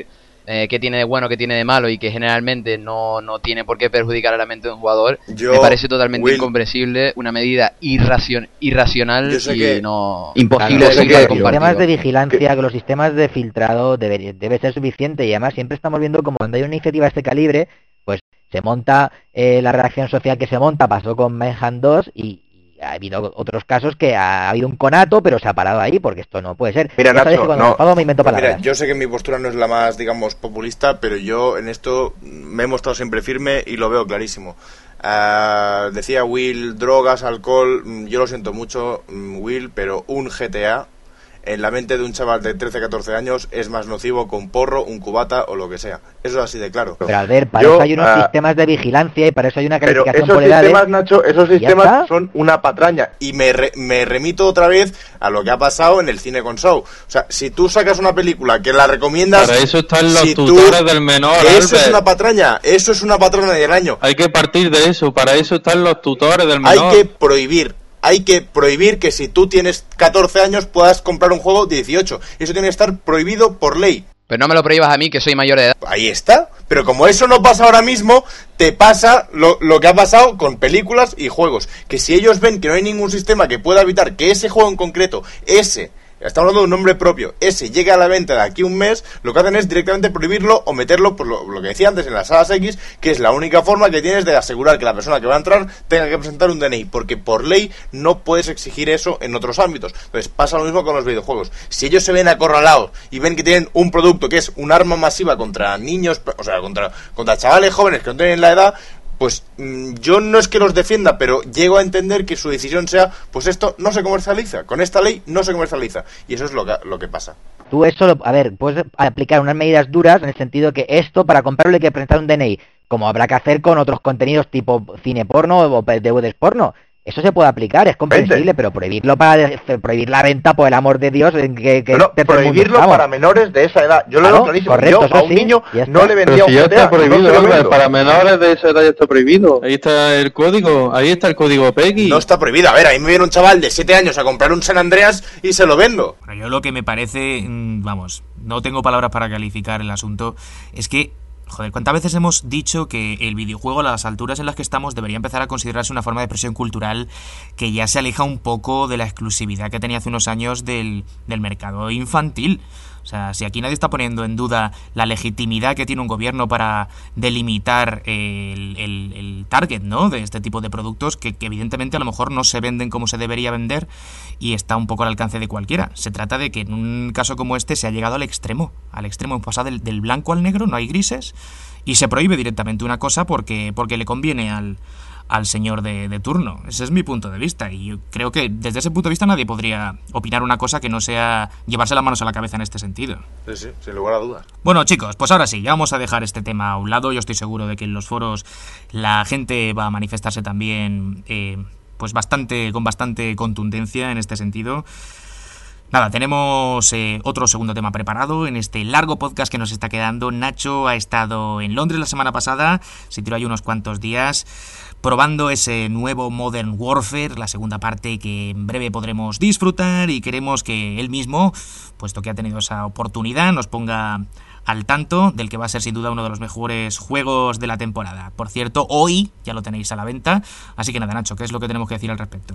qué tiene de bueno, qué tiene de malo y que generalmente no tiene por qué perjudicar a la mente de un jugador, Yo, me parece totalmente Will, incomprensible, una medida irracional Yo sé y que- no Claro, imposible de los compartir. sistemas de vigilancia, que los sistemas de filtrado debe ser suficiente, y además siempre estamos viendo como cuando hay una iniciativa de este calibre, pues se monta la reacción social que se monta, pasó con Manhunt 2 y ha habido otros casos que ha habido un conato, pero se ha parado ahí, porque esto no puede ser. Mira, Ya sabéis Nacho, que cuando no. me enfado me invento Pues mira, palabras. yo sé que mi postura no es la más, digamos, populista, pero yo en esto me he mostrado siempre firme y lo veo clarísimo. Decía Will, drogas, alcohol, yo lo siento mucho, Will, pero un GTA en la mente de un chaval de 13, 14 años es más nocivo que un porro, un cubata o lo que sea. Eso es así de claro. Pero al ver, para eso hay unos sistemas de vigilancia y para eso hay una Pero calificación esos por edades. sistemas, Nacho, esos ¿Ya sistemas está? son una patraña. Y me remito otra vez a lo que ha pasado en el cine con Saw. O sea, si tú sacas una película que la recomiendas... Para eso están los si tú- tutores del menor, Eso es Albert. una patraña. Eso es una patraña del año. Hay que partir de eso, para eso están los tutores del Hay menor. que prohibir que si tú tienes 14 años puedas comprar un juego de 18. Eso tiene que estar prohibido por ley. Pero no me lo prohíbas a mí, que soy mayor de edad. Ahí está. Pero como eso no pasa ahora mismo, te pasa lo que ha pasado con películas y juegos. Que si ellos ven que no hay ningún sistema que pueda evitar que ese juego en concreto, estamos hablando de un nombre propio, llegue a la venta de aquí a un mes, lo que hacen es directamente prohibirlo o meterlo, por lo que decía antes, en las salas X, que es la única forma que tienes de asegurar que la persona que va a entrar tenga que presentar un DNI, porque por ley no puedes exigir eso en otros ámbitos. Entonces pasa lo mismo con los videojuegos. Si ellos se ven acorralados y ven que tienen un producto que es un arma masiva contra niños, o sea, contra chavales jóvenes que no tienen la edad, pues yo no es que los defienda, pero llego a entender que su decisión sea, pues esto no se comercializa, con esta ley no se comercializa, y eso es lo que pasa. Tú puedes aplicar unas medidas duras en el sentido que esto, para comprarlo hay que presentar un DNI, como habrá que hacer con otros contenidos tipo cine porno o DVDs porno. Eso se puede aplicar, es comprensible, pero prohibirlo para prohibir la venta, por el amor de Dios, en que Prohibirlo para menores de esa edad. Yo lo Claro, veo clarísimo. correcto, Yo eso a un sí, niño ya está. no le vendía Pero si un ya GTA, está prohibido, no se lo Albert, vendo. para menores de esa edad ya está prohibido. Ahí está el código, ahí está el código PEGI. No está prohibido. A ver, ahí me viene un chaval de 7 años a comprar un San Andreas y se lo vendo. Bueno, yo lo que me parece, vamos, no tengo palabras para calificar el asunto, es que, joder, ¿cuántas veces hemos dicho que el videojuego a las alturas en las que estamos debería empezar a considerarse una forma de expresión cultural que ya se aleja un poco de la exclusividad que tenía hace unos años del mercado infantil? O sea, si aquí nadie está poniendo en duda la legitimidad que tiene un gobierno para delimitar el target, ¿no?, de este tipo de productos que evidentemente a lo mejor no se venden como se debería vender y está un poco al alcance de cualquiera. Se trata de que en un caso como este se ha llegado al extremo. Hemos pasado del blanco al negro, no hay grises, y se prohíbe directamente una cosa porque le conviene al señor de turno. Ese es mi punto de vista, y yo creo que desde ese punto de vista nadie podría opinar una cosa que no sea llevarse las manos a la cabeza en este sentido. Sí, sin lugar a dudas. Bueno, chicos, pues ahora sí, ya vamos a dejar este tema a un lado. Yo estoy seguro de que en los foros la gente va a manifestarse también pues con bastante contundencia en este sentido. Nada, tenemos otro segundo tema preparado en este largo podcast que nos está quedando. Nacho ha estado en Londres la semana pasada, se tiró ahí unos cuantos días probando ese nuevo Modern Warfare, la segunda parte que en breve podremos disfrutar, y queremos que él mismo, puesto que ha tenido esa oportunidad, nos ponga al tanto del que va a ser sin duda uno de los mejores juegos de la temporada. Por cierto, hoy ya lo tenéis a la venta, así que nada, Nacho, ¿qué es lo que tenemos que decir al respecto?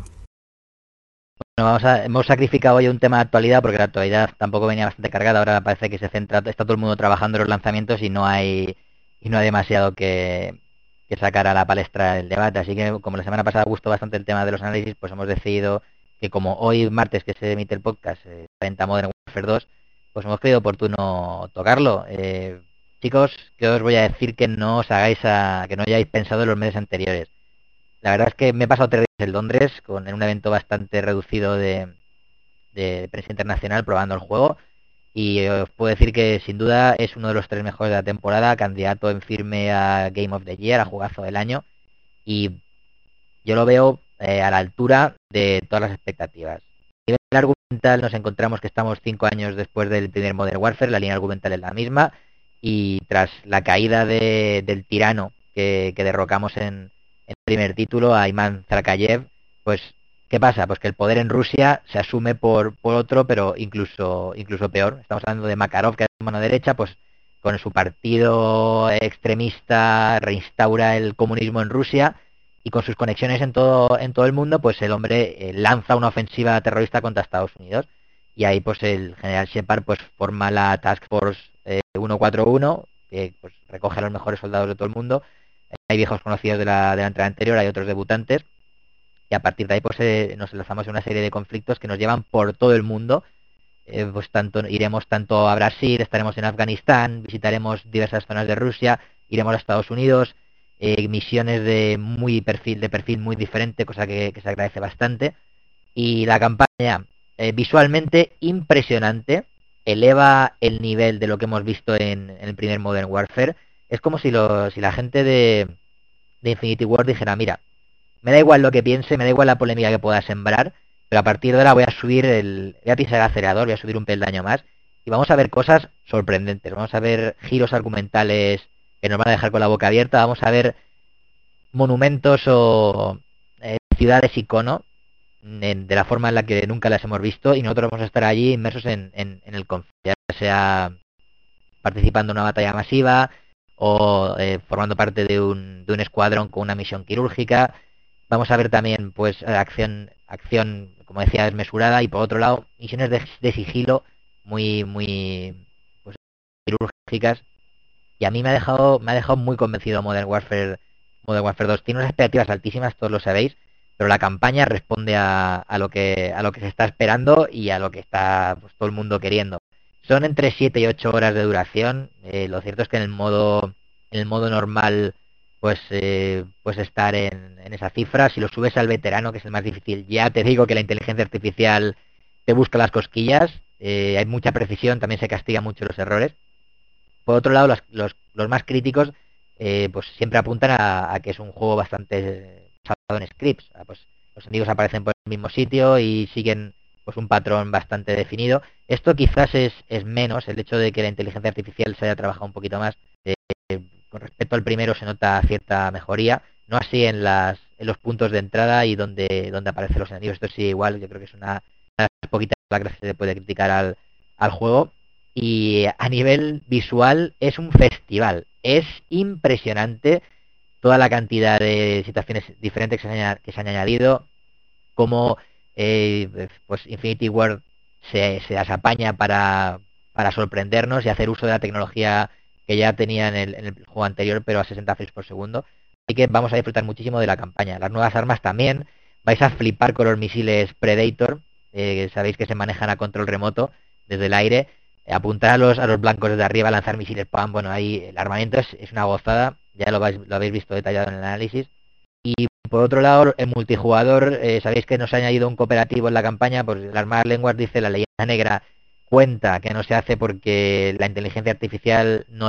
Bueno, hemos sacrificado hoy un tema de actualidad porque la actualidad tampoco venía bastante cargada. Ahora parece que está todo el mundo trabajando en los lanzamientos y no hay demasiado que sacar a la palestra el debate. Así que, como la semana pasada gustó bastante el tema de los análisis, pues hemos decidido que, como hoy martes que se emite el podcast, venta Modern Warfare 2, pues hemos creído oportuno tocarlo. Chicos, que os voy a decir que no hayáis pensado en los meses anteriores. La verdad es que me he pasado 3 días en Londres en un evento bastante reducido de prensa internacional probando el juego, y os puedo decir que sin duda es uno de los 3 mejores de la temporada, candidato en firme a Game of the Year, a jugazo del año, y yo lo veo a la altura de todas las expectativas. A nivel argumental nos encontramos que estamos 5 años después del primer Modern Warfare, la línea argumental es la misma, y tras la caída del tirano que derrocamos en el primer título, a Iman Zarkayev, pues ¿qué pasa? Pues que el poder en Rusia se asume por otro, pero incluso peor. Estamos hablando de Makarov, que es mano derecha, pues con su partido extremista reinstaura el comunismo en Rusia y con sus conexiones en todo el mundo, pues el hombre lanza una ofensiva terrorista contra Estados Unidos. Y ahí pues el general Shepard pues forma la Task Force 141, que pues recoge a los mejores soldados de todo el mundo. Hay viejos conocidos de la entrega anterior, hay otros debutantes. Y a partir de ahí pues nos lanzamos en una serie de conflictos que nos llevan por todo el mundo. Pues iremos tanto a Brasil, estaremos en Afganistán, visitaremos diversas zonas de Rusia, iremos a Estados Unidos, misiones de perfil muy diferente, cosa que se agradece bastante. Y la campaña visualmente impresionante, eleva el nivel de lo que hemos visto en el primer Modern Warfare. Es como si la gente de Infinity Ward dijera, mira, me da igual lo que piense, me da igual la polémica que pueda sembrar, pero a partir de ahora voy a pisar el acelerador, voy a subir un peldaño más y vamos a ver cosas sorprendentes, vamos a ver giros argumentales que nos van a dejar con la boca abierta, vamos a ver monumentos o ciudades icono de la forma en la que nunca las hemos visto, y nosotros vamos a estar allí inmersos en el conflicto, ya sea participando en una batalla masiva o formando parte de un escuadrón con una misión quirúrgica. Vamos a ver también pues acción, como decía, desmesurada, y por otro lado misiones de sigilo muy pues, quirúrgicas. Y a mí me ha dejado muy convencido Modern Warfare 2. Tiene unas expectativas altísimas, todos lo sabéis, pero la campaña responde a lo que se está esperando y a lo que está pues, todo el mundo queriendo. Son entre 7 y 8 horas de duración. Lo cierto es que en el modo normal pues puedes estar en esa cifra. Si lo subes al veterano, que es el más difícil, ya te digo que la inteligencia artificial te busca las cosquillas. Hay mucha precisión, también se castiga mucho los errores. Por otro lado, los más críticos pues siempre apuntan a que es un juego bastante basado en scripts. Pues los enemigos aparecen por el mismo sitio y siguen pues un patrón bastante definido. Esto quizás es menos, el hecho de que la inteligencia artificial se haya trabajado un poquito más. Con respecto al primero se nota cierta mejoría, no así en los puntos de entrada y donde aparecen los enemigos. Esto sí, igual, yo creo que es una de las poquitas cosas que se puede criticar al juego. Y a nivel visual es un festival, es impresionante toda la cantidad de situaciones diferentes que se han añadido, como pues Infinity Ward se las apaña para sorprendernos y hacer uso de la tecnología que ya tenía en el juego anterior, pero a 60 frames por segundo. Así que vamos a disfrutar muchísimo de la campaña. Las nuevas armas también, vais a flipar con los misiles Predator, sabéis que se manejan a control remoto desde el aire, apuntar a los blancos desde arriba, lanzar misiles, ¡pam! Bueno, ahí el armamento es una gozada, ya lo habéis visto detallado en el análisis. Y por otro lado, el multijugador, sabéis que nos ha añadido un cooperativo en la campaña. Pues el Armadas Lenguas dice, la leyenda negra cuenta que no se hace porque la inteligencia artificial no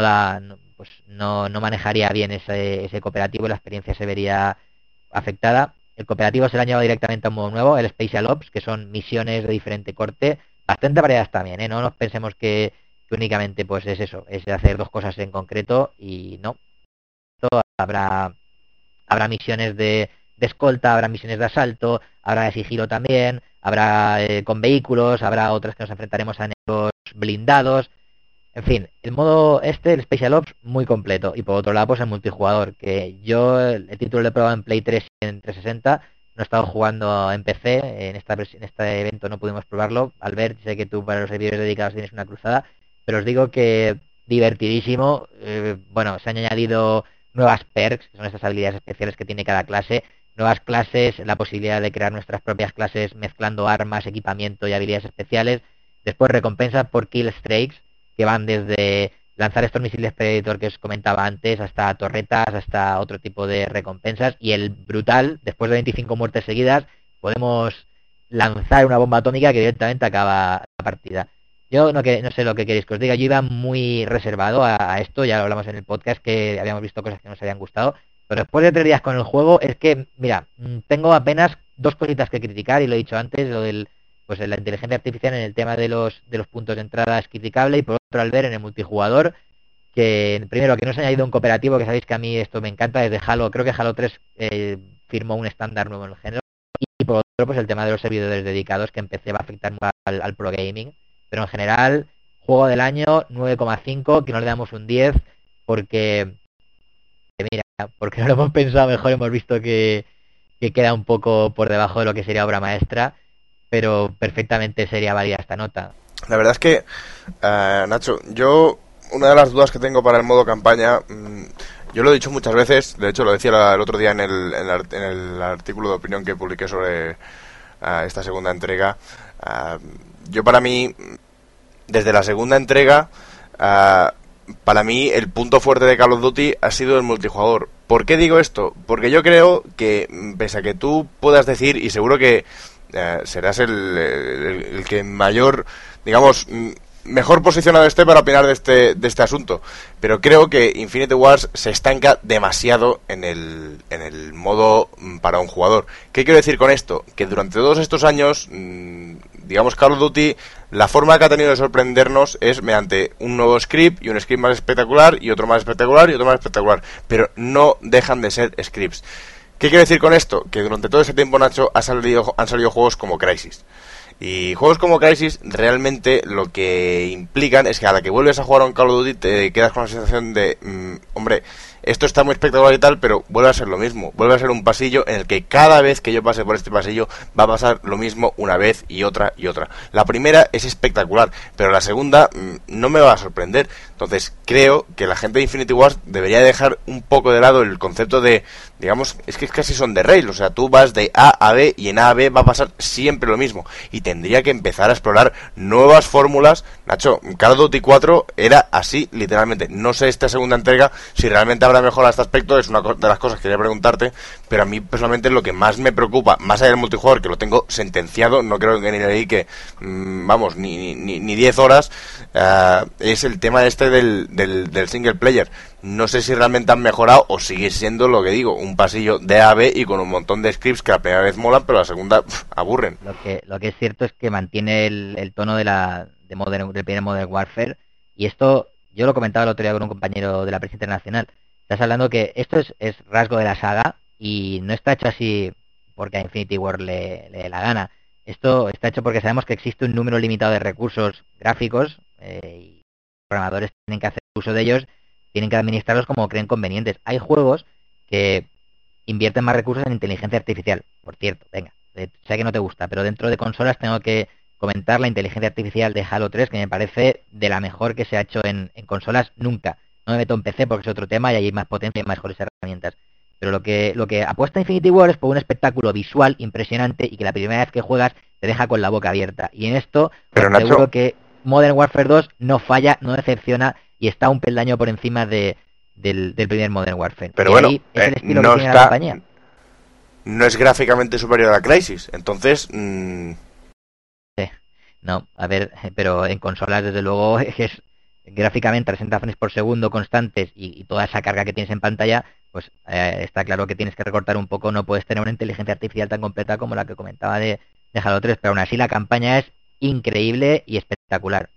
manejaría bien ese cooperativo y la experiencia se vería afectada. El cooperativo se le ha llevado directamente a un modo nuevo, el Special Ops, que son misiones de diferente corte, bastante variadas también, no nos pensemos que únicamente pues es eso, es hacer dos cosas en concreto, y no. Habrá misiones de escolta, habrá misiones de asalto, habrá de sigilo también, habrá con vehículos, habrá otras que nos enfrentaremos a enemigos blindados. En fin, el modo el Special Ops, muy completo. Y por otro lado, pues el multijugador, que yo el título lo he probado en Play 3 y en 360, no he estado jugando en PC, en este evento no pudimos probarlo. Albert, sé que tú para los servidores dedicados tienes una cruzada, pero os digo que divertidísimo. Bueno, se han añadido nuevas perks, que son estas habilidades especiales que tiene cada clase, nuevas clases, la posibilidad de crear nuestras propias clases mezclando armas, equipamiento y habilidades especiales. Después recompensas por kill streaks, que van desde lanzar estos misiles Predator que os comentaba antes, hasta torretas, hasta otro tipo de recompensas. Y el brutal, después de 25 muertes seguidas, podemos lanzar una bomba atómica que directamente acaba la partida. Yo no sé lo que queréis que os diga, yo iba muy reservado a esto, ya lo hablamos en el podcast, que habíamos visto cosas que nos habían gustado, pero después de 3 días con el juego, es que, mira, tengo apenas 2 cositas que criticar, y lo he dicho antes, lo del pues la inteligencia artificial en el tema de los puntos de entrada es criticable, y por otro, al ver en el multijugador, que primero que no se ha añadido un cooperativo, que sabéis que a mí esto me encanta desde Halo, creo que Halo 3 firmó un estándar nuevo en el género, y por otro, pues el tema de los servidores dedicados, que empecé a afectar al pro gaming. Pero en general, juego del año 9,5, que no le damos un 10 porque porque no lo hemos pensado mejor, hemos visto que queda un poco por debajo de lo que sería obra maestra, pero perfectamente sería válida esta nota. La verdad es que, Nacho, yo una de las dudas que tengo para el modo campaña, yo lo he dicho muchas veces, de hecho lo decía el otro día en el artículo de opinión que publiqué sobre esta segunda entrega. Yo para mí, desde la segunda entrega, para mí el punto fuerte de Call of Duty ha sido el multijugador. ¿Por qué digo esto? Porque yo creo que, pese a que tú puedas decir, y seguro que serás el que mayor, digamos, mejor posicionado esté para opinar de este asunto, pero creo que Infinity Wars se estanca demasiado en el modo para un jugador. ¿Qué quiero decir con esto? Que durante todos estos años, digamos, Call of Duty, la forma que ha tenido de sorprendernos es mediante un nuevo script, y un script más espectacular, y otro más espectacular, y otro más espectacular, pero no dejan de ser scripts. ¿Qué quiero decir con esto? Que durante todo ese tiempo, Nacho, han salido juegos como Crysis. Y juegos como Crysis realmente lo que implican es que a la que vuelves a jugar a un Call of Duty te quedas con la sensación de, hombre, esto está muy espectacular y tal, pero vuelve a ser lo mismo. Vuelve a ser un pasillo en el que cada vez que yo pase por este pasillo va a pasar lo mismo una vez y otra y otra. La primera es espectacular, pero la segunda no me va a sorprender. Entonces creo que la gente de Infinity Wars debería dejar un poco de lado el concepto de, digamos, es que casi son de rail. O sea, tú vas de A a B y en A a B va a pasar siempre lo mismo. Y tendría que empezar a explorar nuevas fórmulas. Nacho, Call of Duty 4 era así, literalmente. No sé esta segunda entrega si realmente habrá mejorado este aspecto, es una de las cosas que quería preguntarte, pero a mí personalmente lo que más me preocupa, más allá del multijugador, que lo tengo sentenciado, no creo que ni le dedique, vamos, ni 10 horas, es el tema este del single player. No sé si realmente han mejorado o sigue siendo lo que digo, un pasillo de A a B y con un montón de scripts que la primera vez molan, pero la segunda aburren. Lo que es cierto es que mantiene el tono del primer Modern Warfare, y esto yo lo comentaba el otro día con un compañero de la prensa internacional. Estás hablando que esto es rasgo de la saga y no está hecho así porque a Infinity Ward le dé la gana. Esto está hecho porque sabemos que existe un número limitado de recursos gráficos y los programadores tienen que hacer uso de ellos, tienen que administrarlos como creen convenientes. Hay juegos que invierten más recursos en inteligencia artificial, por cierto, venga, sé que no te gusta, pero dentro de consolas tengo que comentar la inteligencia artificial de Halo 3, que me parece de la mejor que se ha hecho en consolas nunca. No me meto en PC porque es otro tema y hay más potencia y mejores herramientas. Pero lo que apuesta Infinity Ward es por un espectáculo visual impresionante y que la primera vez que juegas te deja con la boca abierta. Y en esto, seguro que Modern Warfare 2 no falla, no decepciona y está un peldaño por encima del primer Modern Warfare. Pero y bueno, ahí es el estilo que tiene la compañía. No es gráficamente superior a la Crysis, entonces... No, a ver, pero en consolas desde luego es gráficamente 60 frames por segundo constantes y toda esa carga que tienes en pantalla, pues está claro que tienes que recortar un poco, no puedes tener una inteligencia artificial tan completa como la que comentaba de Halo 3, pero aún así la campaña es increíble y espectacular.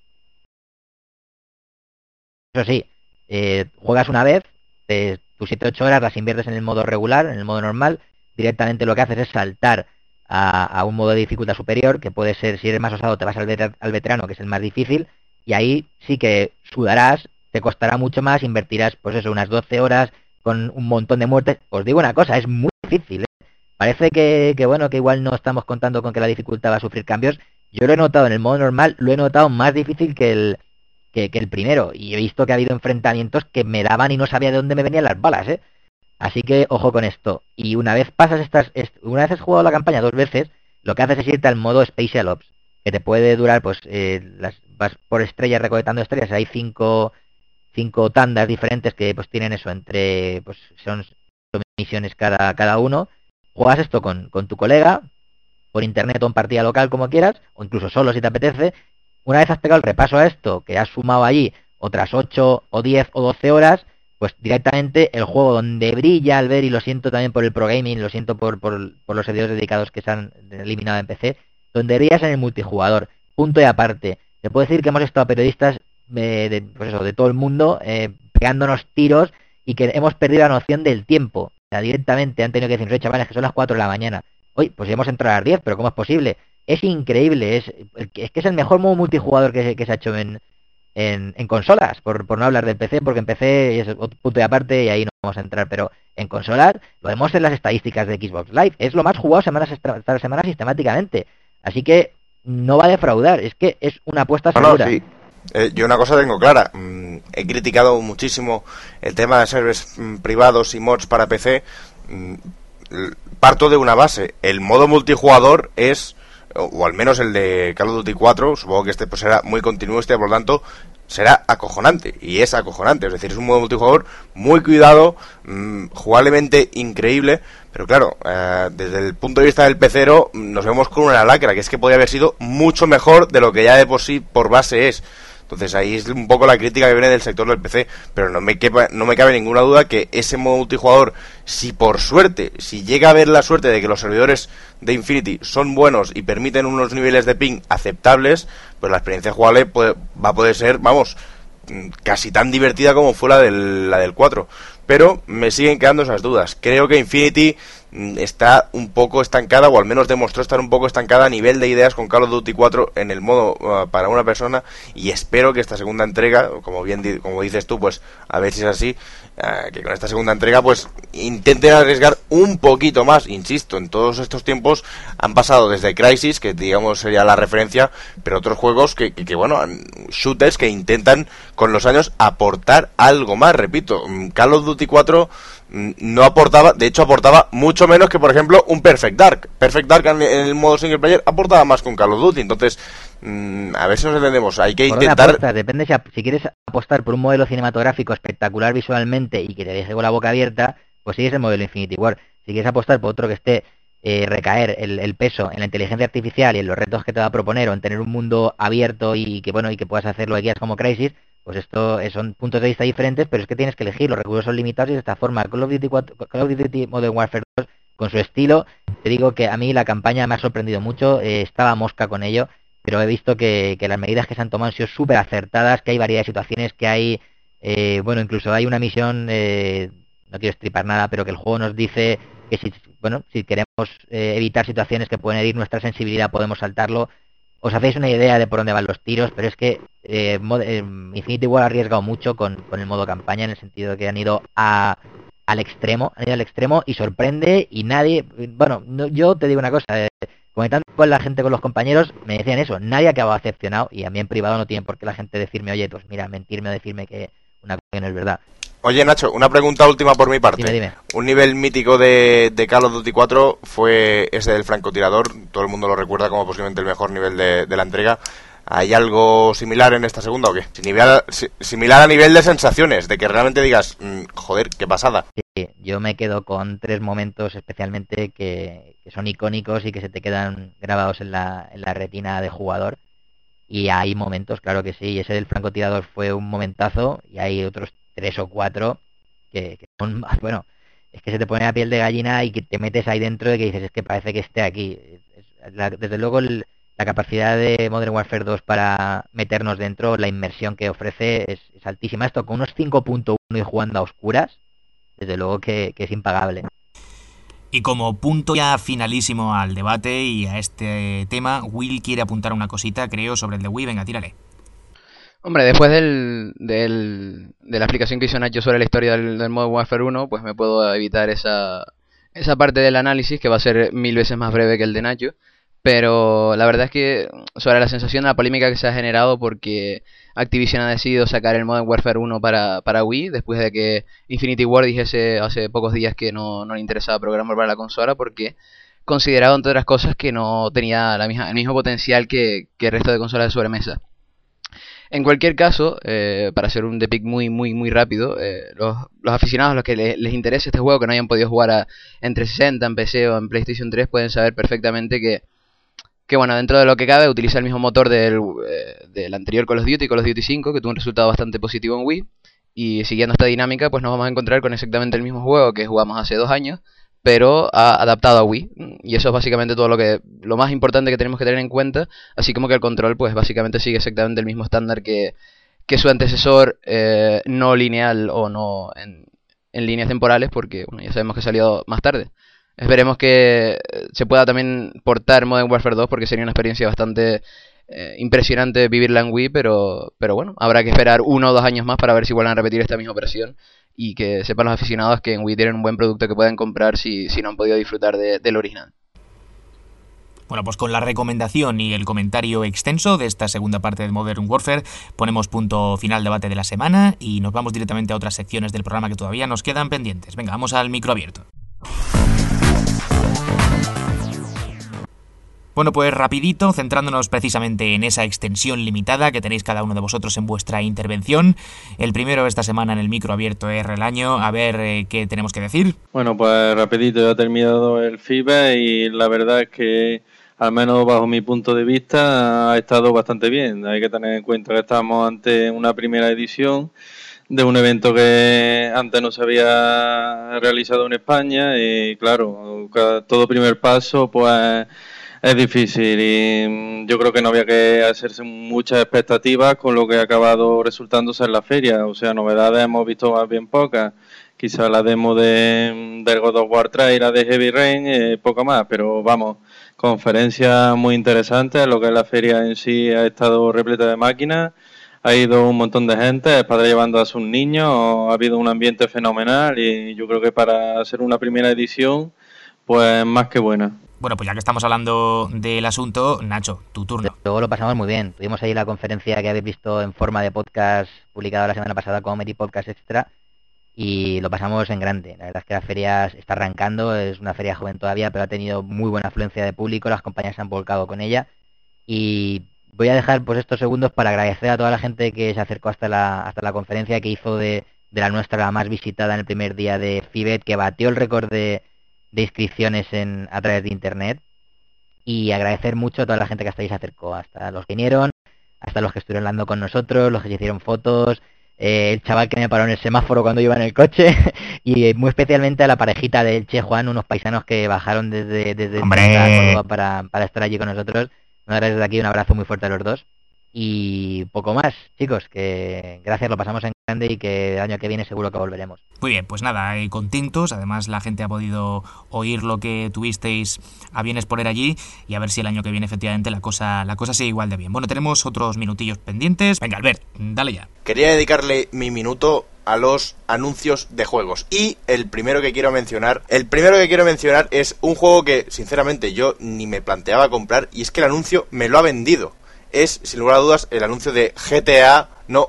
Eso sí, juegas una vez, tus 7-8 horas las inviertes en el modo regular, en el modo normal, directamente lo que haces es saltar a un modo de dificultad superior, que puede ser, si eres más osado te vas al veterano, que es el más difícil, y ahí sí que sudarás, te costará mucho más, invertirás pues eso, unas 12 horas con un montón de muertes. Os digo una cosa, es muy difícil, ¿eh? Parece que bueno, que igual no estamos contando con que la dificultad va a sufrir cambios. Yo lo he notado en el modo normal, lo he notado más difícil que el primero, y he visto que ha habido enfrentamientos que me daban y no sabía de dónde me venían las balas, ¿eh? Así que ojo con esto. Y una vez pasas una vez has jugado la campaña 2 veces, lo que haces es irte al modo Special Ops, que te puede durar, pues, vas por estrellas recolectando estrellas. Hay 5 tandas diferentes que pues tienen eso, entre, pues son misiones cada uno. Juegas esto con tu colega, por internet o en partida local como quieras, o incluso solo si te apetece. Una vez has pegado el repaso a esto, que has sumado allí otras 8 o 10 o 12 horas, pues directamente el juego donde brilla al ver, y lo siento también por el pro gaming, lo siento por los servidores dedicados que se han eliminado en PC, donde brillas en el multijugador, punto y aparte. Te puedo decir que hemos estado periodistas de todo el mundo pegándonos tiros y que hemos perdido la noción del tiempo. O sea, directamente han tenido que decir, chavales, que son las 4 de la mañana. Hoy, pues ya hemos entrado a las 10, pero ¿cómo es posible? es increíble, es que es el mejor modo multijugador que se ha hecho en consolas, por no hablar del PC, porque en PC es otro punto de aparte y ahí no vamos a entrar, pero en consolas lo vemos en las estadísticas de Xbox Live, es lo más jugado tras semana sistemáticamente, así que no va a defraudar, es que es una apuesta segura. Sí. Yo una cosa tengo clara, he criticado muchísimo el tema de servers privados y mods para PC. Parto de una base, el modo multijugador es, o al menos el de Call of Duty 4, supongo que este pues será muy continuista y por lo tanto será acojonante, y es acojonante, es decir, es un modo multijugador muy cuidado, jugablemente increíble, pero claro, desde el punto de vista del pecero nos vemos con una lacra, que es que podría haber sido mucho mejor de lo que ya de por sí por base es. Entonces ahí es un poco la crítica que viene del sector del PC, pero no me cabe ninguna duda que ese modo multijugador, si por suerte, si llega a haber la suerte de que los servidores de Infinity son buenos y permiten unos niveles de ping aceptables, pues la experiencia jugable va a poder ser, vamos, casi tan divertida como fue la del 4. Pero me siguen quedando esas dudas. Creo que Infinity está un poco estancada, o al menos demostró estar un poco estancada a nivel de ideas con Call of Duty 4 en el modo para una persona, y espero que esta segunda entrega, como dices tú, pues a ver si es así, que con esta segunda entrega pues intenten arriesgar un poquito más. Insisto, en todos estos tiempos han pasado desde Crysis, que digamos sería la referencia, pero otros juegos que bueno, shooters que intentan con los años aportar algo más. Repito, Call of Duty 4 no aportaba, de hecho aportaba mucho menos que por ejemplo un Perfect Dark. Perfect Dark en el modo single player aportaba más con Call of Duty. Entonces a ver si nos entendemos, hay que intentar... Apuesta, depende si quieres apostar por un modelo cinematográfico espectacular visualmente y que te deje con la boca abierta, pues sigues el modelo Infinity Ward. Si quieres apostar por otro que esté recaer el peso en la inteligencia artificial y en los retos que te va a proponer, o en tener un mundo abierto y que puedas hacer lo que quieras como Crysis, pues esto son puntos de vista diferentes, pero es que tienes que elegir, los recursos son limitados y de esta forma Call of Duty Modern Warfare 2, con su estilo, te digo que a mí la campaña me ha sorprendido mucho, estaba mosca con ello, pero he visto que las medidas que se han tomado han sido súper acertadas, que hay variedad de situaciones, que hay, incluso hay una misión, no quiero estripar nada, pero que el juego nos dice que si queremos evitar situaciones que pueden herir nuestra sensibilidad, podemos saltarlo. Os hacéis una idea de por dónde van los tiros, pero es que Infinity Ward ha arriesgado mucho con el modo campaña, en el sentido de que han ido al extremo y sorprende, y nadie... yo te digo una cosa, comentando con la gente, con los compañeros, me decían eso, nadie ha acabado decepcionado, y a mí en privado no tiene por qué la gente decirme, oye, pues mira, mentirme o decirme que una cosa que no es verdad. Oye, Nacho, una pregunta última por mi parte. Dime. Un nivel mítico de Call of Duty 4 fue ese del francotirador. Todo el mundo lo recuerda como posiblemente el mejor nivel de la entrega. ¿Hay algo similar en esta segunda o qué? Similar a nivel de sensaciones, de que realmente digas, joder, qué pasada. Sí, yo me quedo con 3 momentos especialmente que son icónicos y que se te quedan grabados en la retina de jugador. Y hay momentos, claro que sí, ese del francotirador fue un momentazo, y hay otros 3 o 4 que son, bueno, es que se te pone la piel de gallina y que te metes ahí dentro de que dices, es que parece que esté aquí. Desde luego la capacidad de Modern Warfare 2 para meternos dentro, la inmersión que ofrece es altísima. Esto con unos 5.1 y jugando a oscuras, desde luego que es impagable. Y como punto ya finalísimo al debate y a este tema, Will quiere apuntar una cosita, creo, sobre el de Wii. Venga, tírale. Hombre, después de la explicación que hizo Nacho sobre la historia del Modern Warfare 1, pues me puedo evitar esa parte del análisis, que va a ser 1000 veces más breve que el de Nacho. Pero la verdad es que sobre la sensación de la polémica que se ha generado porque Activision ha decidido sacar el Modern Warfare 1 para Wii, después de que Infinity Ward dijese hace pocos días que no le interesaba programar para la consola, porque consideraba, entre otras cosas, que no tenía el mismo potencial que el resto de consolas de sobremesa. En cualquier caso, para hacer un depic muy rápido, los aficionados a los que les interese este juego, que no hayan podido jugar en 360, en PC o en PlayStation 3, pueden saber perfectamente que bueno, dentro de lo que cabe, utiliza el mismo motor del anterior Call of Duty 5, que tuvo un resultado bastante positivo en Wii. Y siguiendo esta dinámica, pues nos vamos a encontrar con exactamente el mismo juego que jugamos hace 2 años, pero adaptado a Wii. Y eso es básicamente lo más importante que tenemos que tener en cuenta, así como que el control pues básicamente sigue exactamente el mismo estándar que su antecesor no lineal o no en líneas temporales, porque bueno, ya sabemos que salió más tarde. Esperemos que se pueda también portar Modern Warfare 2 porque sería una experiencia bastante impresionante vivirla en Wii, pero bueno, habrá que esperar 1 o 2 años más para ver si vuelven a repetir esta misma operación y que sepan los aficionados que en Wii tienen un buen producto que pueden comprar si no han podido disfrutar del original. Bueno, pues con la recomendación y el comentario extenso de esta segunda parte de Modern Warfare ponemos punto final al debate de la semana y nos vamos directamente a otras secciones del programa que todavía nos quedan pendientes. Venga, vamos al micro abierto. Bueno, pues rapidito, centrándonos precisamente en esa extensión limitada que tenéis cada uno de vosotros en vuestra intervención. El primero esta semana en el micro abierto es Relaño. A ver qué tenemos que decir. Bueno, pues rapidito, ya ha terminado el FIBA y la verdad es que, al menos bajo mi punto de vista, ha estado bastante bien. Hay que tener en cuenta que estamos ante una primera edición de un evento que antes no se había realizado en España y claro, todo primer paso pues es difícil y yo creo que no había que hacerse muchas expectativas con lo que ha acabado resultándose en la feria. O sea, novedades hemos visto más bien pocas. Quizá la demo del God of War 3 y la de Heavy Rain, poco más, pero vamos, conferencias muy interesantes. Lo que es la feria en sí ha estado repleta de máquinas, ha ido un montón de gente, padres llevando a sus niños, ha habido un ambiente fenomenal y yo creo que para ser una primera edición, pues más que buena. Bueno, pues ya que estamos hablando del asunto, Nacho, tu turno. Luego lo pasamos muy bien. Tuvimos ahí la conferencia que habéis visto en forma de podcast publicada la semana pasada como Meri Podcast Extra y lo pasamos en grande. La verdad es que la feria está arrancando, es una feria joven todavía, pero ha tenido muy buena afluencia de público, las compañías se han volcado con ella y voy a dejar pues estos segundos para agradecer a toda la gente que se acercó hasta la conferencia, que hizo de la nuestra la más visitada en el primer día de FIBET, que batió el récord de inscripciones a través de internet, y agradecer mucho a toda la gente que hasta ahí se acercó, hasta los que vinieron, hasta los que estuvieron hablando con nosotros, los que se hicieron fotos, el chaval que me paró en el semáforo cuando iba en el coche y muy especialmente a la parejita de Elche Juan, unos paisanos que bajaron desde Córdoba para estar allí con nosotros. Desde aquí un abrazo muy fuerte a los dos. Y poco más, chicos, que gracias, lo pasamos en grande y que el año que viene seguro que volveremos. Muy bien, pues nada, contentos, además la gente ha podido oír lo que tuvisteis a bien exponer allí y a ver si el año que viene efectivamente la cosa sigue igual de bien. Bueno, tenemos otros minutillos pendientes. Venga, Albert, dale ya. Quería dedicarle mi minuto a los anuncios de juegos y el primero que quiero mencionar es un juego que sinceramente yo ni me planteaba comprar y es que el anuncio me lo ha vendido. Es, sin lugar a dudas, el anuncio de GTA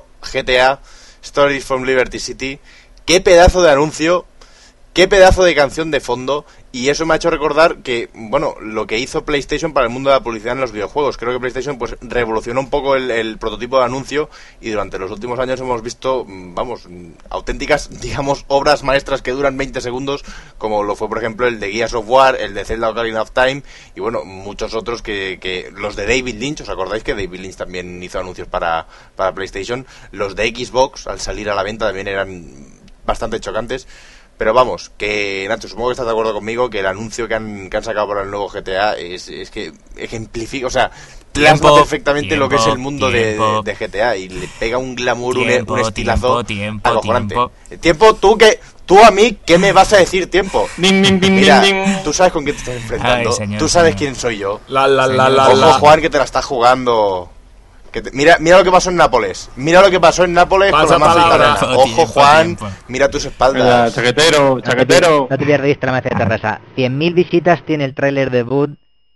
Stories from Liberty City. Qué pedazo de anuncio, qué pedazo de canción de fondo. Y eso me ha hecho recordar que, bueno, lo que hizo PlayStation para el mundo de la publicidad en los videojuegos. Creo que PlayStation pues revolucionó un poco el prototipo de anuncio y durante los últimos años hemos visto, vamos, auténticas, digamos, obras maestras que duran 20 segundos, como lo fue, por ejemplo, el de Gears of War, el de Zelda Ocarina of Time y, bueno, muchos otros que los de David Lynch. ¿Os acordáis que David Lynch también hizo anuncios para PlayStation? Los de Xbox, al salir a la venta, también eran bastante chocantes. Pero vamos, que Nacho, supongo que estás de acuerdo conmigo que el anuncio que han sacado para el nuevo GTA es que ejemplifica, o sea, plasma perfectamente lo que es el mundo de GTA y le pega un glamour, un estilazo acojonante. Tiempo, tú a mí, ¿qué me vas a decir, tiempo? Mira, tú sabes con quién te estás enfrentando, tú sabes quién soy yo. Ojo, Juan, que te la estás jugando. Mira lo que pasó en Nápoles. Mira lo que pasó en Nápoles con la mafia italiana. Ojo, Juan, mira tus espaldas. Chaquetero. No te pierdas la mafia de Terrassa. 100.000 visitas tiene el tráiler debut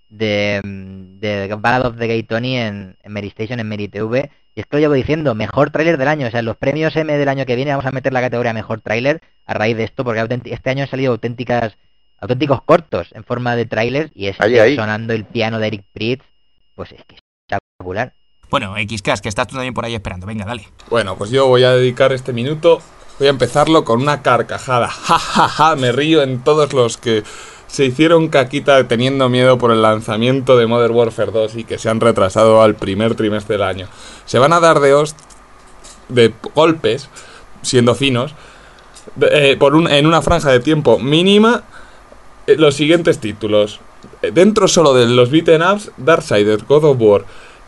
de Ballad of the Gay Tony en Meri Station, en Meri TV. Y es que lo llevo diciendo, mejor tráiler del año. O sea, en los premios M del año que viene vamos a meter la categoría mejor tráiler a raíz de esto, porque este año han salido auténticos cortos en forma de tráiler y es sonando el piano de Eric Prydz. Pues es que es espectacular. Bueno, XCast, que estás tú también por ahí esperando. Venga, dale. Bueno, pues yo voy a dedicar este minuto, voy a empezarlo con una carcajada. Ja, ja, ja, me río en todos los que se hicieron caquita teniendo miedo por el lanzamiento de Modern Warfare 2 y que se han retrasado al primer trimestre del año. Se van a dar de golpes, siendo finos, en una franja de tiempo mínima, los siguientes títulos. Dentro solo de los beaten ups, Darksiders, God of War...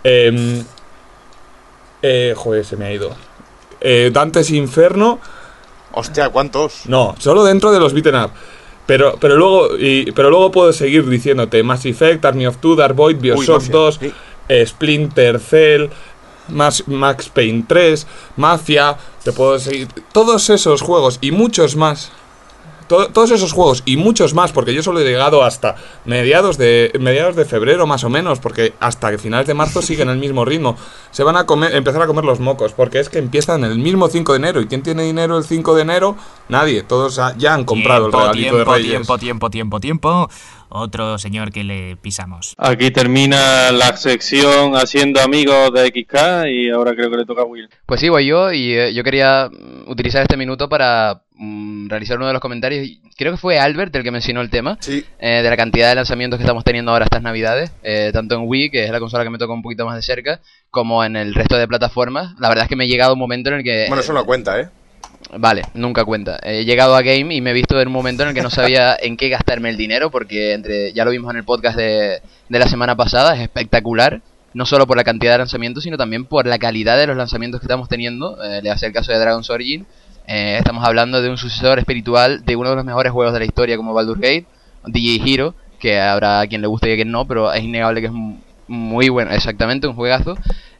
joder, se me ha ido. Dante's Inferno. Hostia, ¿cuántos? No, solo dentro de los beaten up. Pero luego puedo seguir diciéndote Mass Effect, Army of Two, Dark Void, Bioshock 2, sí. Splinter Cell, Max Payne 3, Mafia, te puedo seguir. Todos esos juegos y muchos más. Todos esos juegos y muchos más, porque yo solo he llegado hasta mediados de febrero más o menos, porque hasta finales de marzo siguen el mismo ritmo. Se van a empezar a comer los mocos, porque es que empiezan el mismo 5 de enero. ¿Y quién tiene dinero el 5 de enero? Nadie, todos ya han comprado el regalito de Reyes. Tiempo. Otro señor que le pisamos. Aquí termina la sección haciendo amigos de XK y ahora creo que le toca a Will. Pues sí, voy yo y yo quería utilizar este minuto para realizar uno de los comentarios. Creo que fue Albert el que mencionó el tema, sí. De la cantidad de lanzamientos que estamos teniendo ahora estas navidades, tanto en Wii, que es la consola que me toca un poquito más de cerca, como en el resto de plataformas. La verdad es que me he llegado a un momento en el que... Bueno, eso no cuenta, ¿eh? Vale, nunca cuenta. He llegado a Game y me he visto en un momento en el que no sabía en qué gastarme el dinero, porque ya lo vimos en el podcast de la semana pasada, es espectacular, no solo por la cantidad de lanzamientos, sino también por la calidad de los lanzamientos que estamos teniendo. Le hace el caso de Dragon's Origin. Estamos hablando de un sucesor espiritual de uno de los mejores juegos de la historia como Baldur's Gate, DJ Hero, que habrá quien le guste y a quien no, pero es innegable que es muy bueno, exactamente, un juegazo.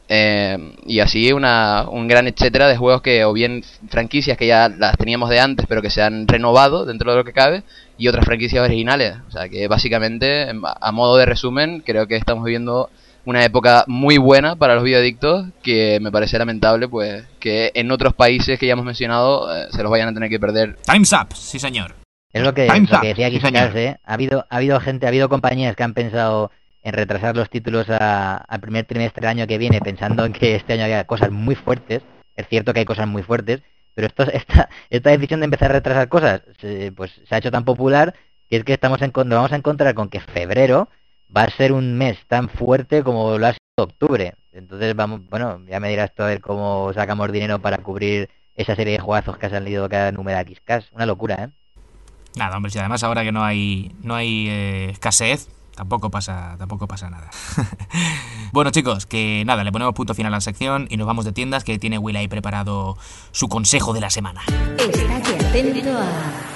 Y así un gran etcétera de juegos que, o bien franquicias que ya las teníamos de antes pero que se han renovado dentro de lo que cabe, y otras franquicias originales. O sea que básicamente, a modo de resumen, creo que estamos viviendo una época muy buena para los videoadictos, que me parece lamentable pues que en otros países que ya hemos mencionado se los vayan a tener que perder. Time's up, sí señor. Es lo que decía aquí, ha habido compañías que han pensado en retrasar los títulos al primer trimestre del año que viene, pensando en que este año había cosas muy fuertes. Es cierto que hay cosas muy fuertes, pero esta decisión de empezar a retrasar cosas pues se ha hecho tan popular que es que nos vamos a encontrar con que febrero va a ser un mes tan fuerte como lo ha sido octubre. Entonces ya me dirás tú a ver cómo sacamos dinero para cubrir esa serie de juegazos que ha salido cada número de Xcast. Una locura, ¿eh? Nada, hombre, si además ahora que no hay escasez, tampoco pasa nada. Bueno, chicos, que nada, le ponemos punto final a la sección y nos vamos de tiendas, que tiene Will ahí preparado su consejo de la semana. Estate atento a...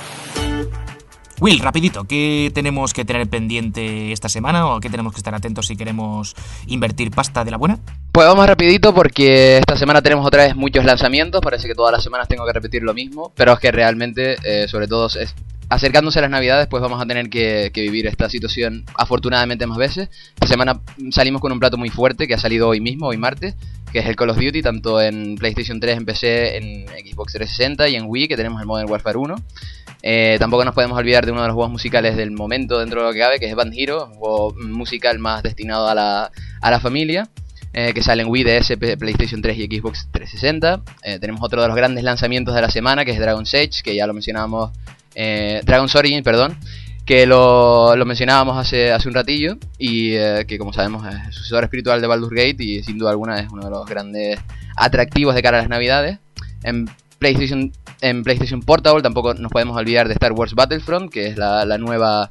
Will, rapidito, ¿qué tenemos que tener pendiente esta semana o qué tenemos que estar atentos si queremos invertir pasta de la buena? Pues vamos rapidito porque esta semana tenemos otra vez muchos lanzamientos. Parece que todas las semanas tengo que repetir lo mismo, pero es que realmente, sobre todo acercándose a las navidades, pues vamos a tener que vivir esta situación afortunadamente más veces. Esta semana salimos con un plato muy fuerte que ha salido hoy mismo, hoy martes, que es el Call of Duty, tanto en PlayStation 3, en PC, en Xbox 360 y en Wii, que tenemos el Modern Warfare 1. Tampoco nos podemos olvidar de uno de los juegos musicales del momento dentro de lo que cabe, que es Band Hero, un juego musical más destinado a la familia, que sale en Wii, DS, PlayStation 3 y Xbox 360. Tenemos otro de los grandes lanzamientos de la semana, que es Dragon's Age, que ya lo mencionábamos, Dragon's Origin, perdón, que lo mencionábamos hace un ratillo, y que como sabemos es el sucesor espiritual de Baldur's Gate y sin duda alguna es uno de los grandes atractivos de cara a las navidades. En PlayStation Portable tampoco nos podemos olvidar de Star Wars Battlefront, que es la nueva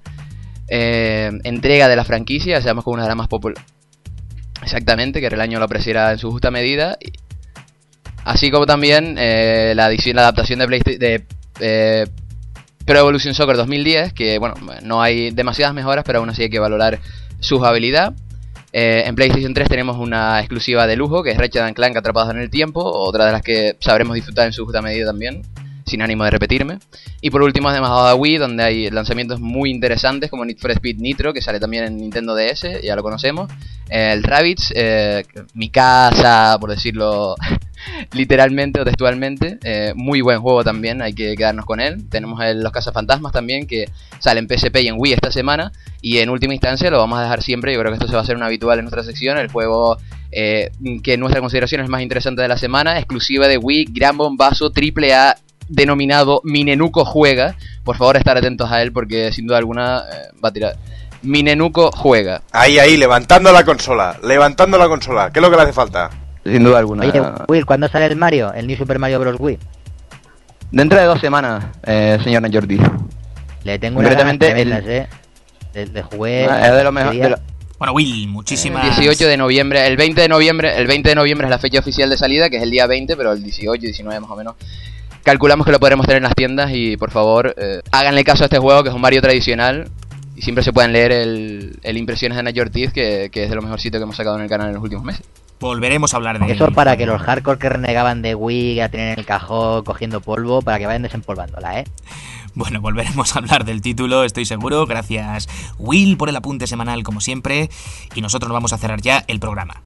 entrega de la franquicia, sabemos que una de las más populares. Exactamente, que el año lo apreciara en su justa medida. Así como también la adaptación de Pro Evolution Soccer 2010, que bueno, no hay demasiadas mejoras, pero aún así hay que valorar su jugabilidad. En PlayStation 3 tenemos una exclusiva de lujo, que es Ratchet & Clank Atrapados en el Tiempo, otra de las que sabremos disfrutar en su justa medida también, sin ánimo de repetirme. Y por último hemos dejado a Wii, donde hay lanzamientos muy interesantes como Need for Speed Nitro, que sale también en Nintendo DS, ya lo conocemos. El Rabbids, mi casa, por decirlo literalmente o textualmente, muy buen juego también, hay que quedarnos con él. Tenemos los Cazafantasmas también, que sale en PSP y en Wii esta semana. Y en última instancia lo vamos a dejar siempre, yo creo que esto se va a hacer un habitual en nuestra sección, el juego que en nuestra consideración es el más interesante de la semana, exclusiva de Wii, gran bombazo, AAA, denominado Minenuco Juega. Por favor, estar atentos a él porque sin duda alguna va a tirar. Minenuco Juega. Ahí, levantando la consola. ¿Qué es lo que le hace falta? Sin duda alguna. Oye, Will, ¿cuándo sale el Mario? El New Super Mario Bros. Wii. Dentro de 2 semanas, señor Jordi. Le tengo unas ganas tremendas, Le jugué... es de lo mejor... Bueno, Will, muchísimas... El 18 de noviembre, el 20 de noviembre es la fecha oficial de salida, que es el día 20, pero el 18, 19 más o menos calculamos que lo podremos tener en las tiendas y por favor háganle caso a este juego que es un Mario tradicional y siempre se pueden leer el Impresiones de Knight Your Teeth que es de lo mejorcito que hemos sacado en el canal en los últimos meses. Volveremos a hablar de eso para que los hardcore que renegaban de Wii, que la tienen en el cajón cogiendo polvo, para que vayan desempolvándola, Bueno, volveremos a hablar del título, estoy seguro. Gracias, Will, por el apunte semanal como siempre. Y nosotros vamos a cerrar ya el programa.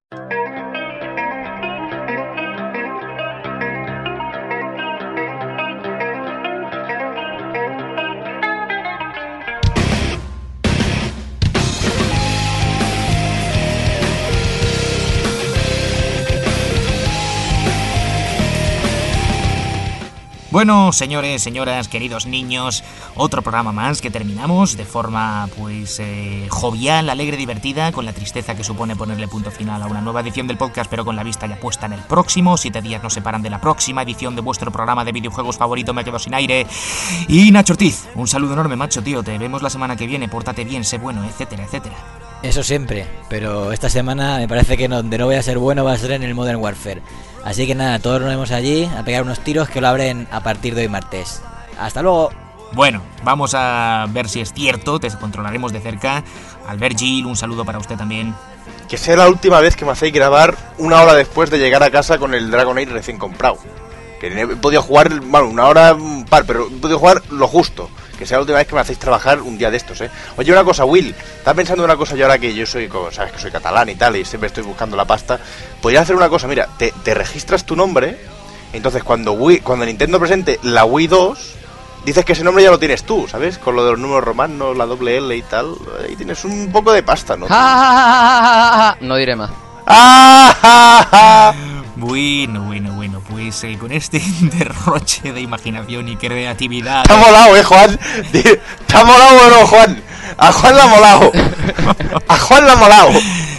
Bueno, señores, señoras, queridos niños, otro programa más que terminamos de forma, pues, jovial, alegre, divertida, con la tristeza que supone ponerle punto final a una nueva edición del podcast, pero con la vista ya puesta en el próximo. 7 días nos separan de la próxima edición de vuestro programa de videojuegos favorito, Me Quedo Sin Aire. Y Nacho Ortiz, un saludo enorme, macho, tío, te vemos la semana que viene, pórtate bien, sé bueno, etcétera, etcétera. Eso siempre, pero esta semana me parece que donde no voy a ser bueno va a ser en el Modern Warfare. Así que nada, todos nos vemos allí a pegar unos tiros que lo abren a partir de hoy martes. ¡Hasta luego! Bueno, vamos a ver si es cierto, te controlaremos de cerca. Albert Gil, un saludo para usted también. Que sea la última vez que me hacéis grabar una hora después de llegar a casa con el Dragon Age recién comprado. Que he podido jugar, bueno, una hora par, pero he podido jugar lo justo. Que sea la última vez que me hacéis trabajar un día de estos, Oye, una cosa, Will, estaba pensando en una cosa yo ahora que yo soy, sabes que soy catalán y tal, y siempre estoy buscando la pasta. Podrías hacer una cosa, mira, te registras tu nombre, entonces cuando Nintendo presente la Wii 2, dices que ese nombre ya lo tienes tú, ¿sabes? Con lo de los números romanos, la doble L y tal, ahí tienes un poco de pasta, ¿no? No diré más. Bueno, pues con este derroche de imaginación y creatividad... ¡Te ha molado, Juan! ¡Te ha molado, bueno, Juan! ¡A Juan le ha molado! ¡A Juan le ha molado!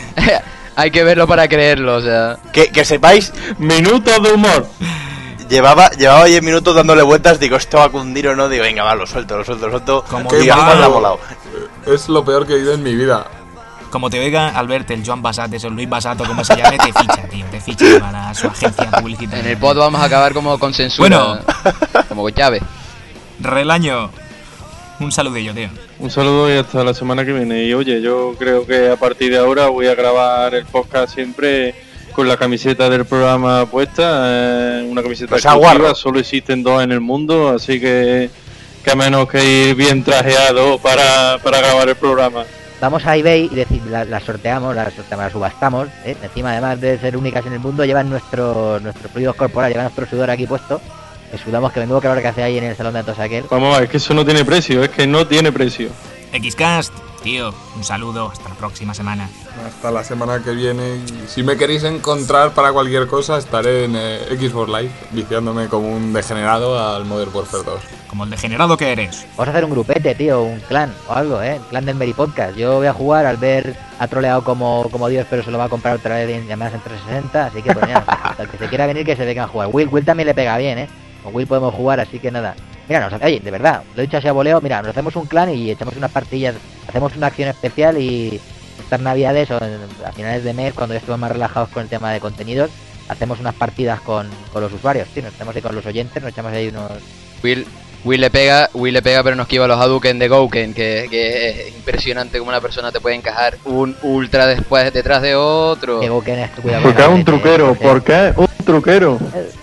Hay que verlo para creerlo, o sea... Que sepáis... Minutos de humor. Llevaba 10 minutos dándole vueltas, digo, ¿esto va a cundir o no? Digo, venga, va, lo suelto. Como diga, Juan le ha molado. Es lo peor que he ido en mi vida. Como te oiga Albert, el Joan Basat, el Luis Basato, como se llame, te ficha, tío, te ficha para su agencia publicitaria. En el pod vamos a acabar como con censura, bueno, como llave. Relaño, un saludillo, tío. Un saludo y hasta la semana que viene. Y oye, yo creo que a partir de ahora voy a grabar el podcast siempre con la camiseta del programa puesta, una camiseta exclusiva, solo existen 2 en el mundo, así que a menos que ir bien trajeado para grabar el programa. Vamos a eBay y las sorteamos, las subastamos, encima además de ser únicas en el mundo, llevan nuestros fluidos corporales, llevan nuestro sudor aquí puesto, que sudamos, que menudo calor que hace ahí en el salón de Tosaquel. Vamos a ver, es que eso no tiene precio, es que no tiene precio. Xcast, tío, un saludo, hasta la próxima semana. Hasta la semana que viene. Si me queréis encontrar para cualquier cosa, estaré en Xbox Live, viciándome como un degenerado al Modern Warfare 2. Como el degenerado que eres. Vamos a hacer un grupete, tío, un clan o algo, el clan del Meri Podcast. Yo voy a jugar, Albert ha troleado como Dios, pero se lo va a comprar otra vez en llamadas en 360, así que pues mira, el que se quiera venir que se venga a jugar. Will también le pega bien, Con Will podemos jugar, así que nada. Mira, oye, de verdad, lo he dicho así a voleo, mira, nos hacemos un clan y echamos unas partillas, hacemos una acción especial y estas navidades o a finales de mes, cuando ya estemos más relajados con el tema de contenidos, hacemos unas partidas con los usuarios, tío, nos echamos ahí con los oyentes, nos echamos ahí unos... Will le pega, pero no esquiva los Hadouken de Gouken, que es impresionante como una persona te puede encajar un ultra después detrás de otro. Que Gouken es cuidado. ¿Por qué un truquero? ¿Por qué un truquero?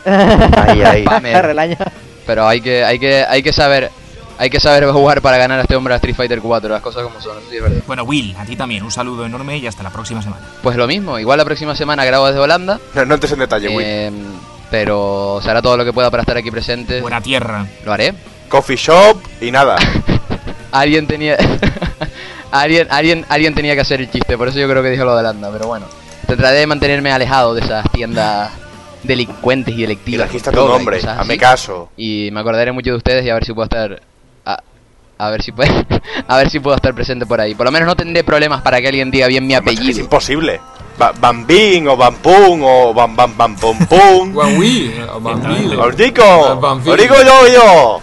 Ahí. Pero hay que saber jugar para ganar a este hombre a Street Fighter 4, las cosas como son, sí, es verdad. Bueno, Will, a ti también, un saludo enorme y hasta la próxima semana. Pues lo mismo, igual la próxima semana grabo desde Holanda. No entres en detalle, Will. Pero se hará todo lo que pueda para estar aquí presente. Buena tierra. Lo haré. Coffee shop y nada. Alguien tenía que hacer el chiste, por eso yo creo que dije lo de Holanda, pero bueno. Trataré de mantenerme alejado de esas tiendas delincuentes y delictivas. Y regista tu nombre, hazme caso. Y me acordaré mucho de ustedes y a ver si puedo estar a ver si puedo estar presente por ahí. Por lo menos no tendré problemas para que alguien diga bien mi apellido. Es imposible. Bambín o Bampún o Bam Pum. Guanwi o Bambín. Ordico yo.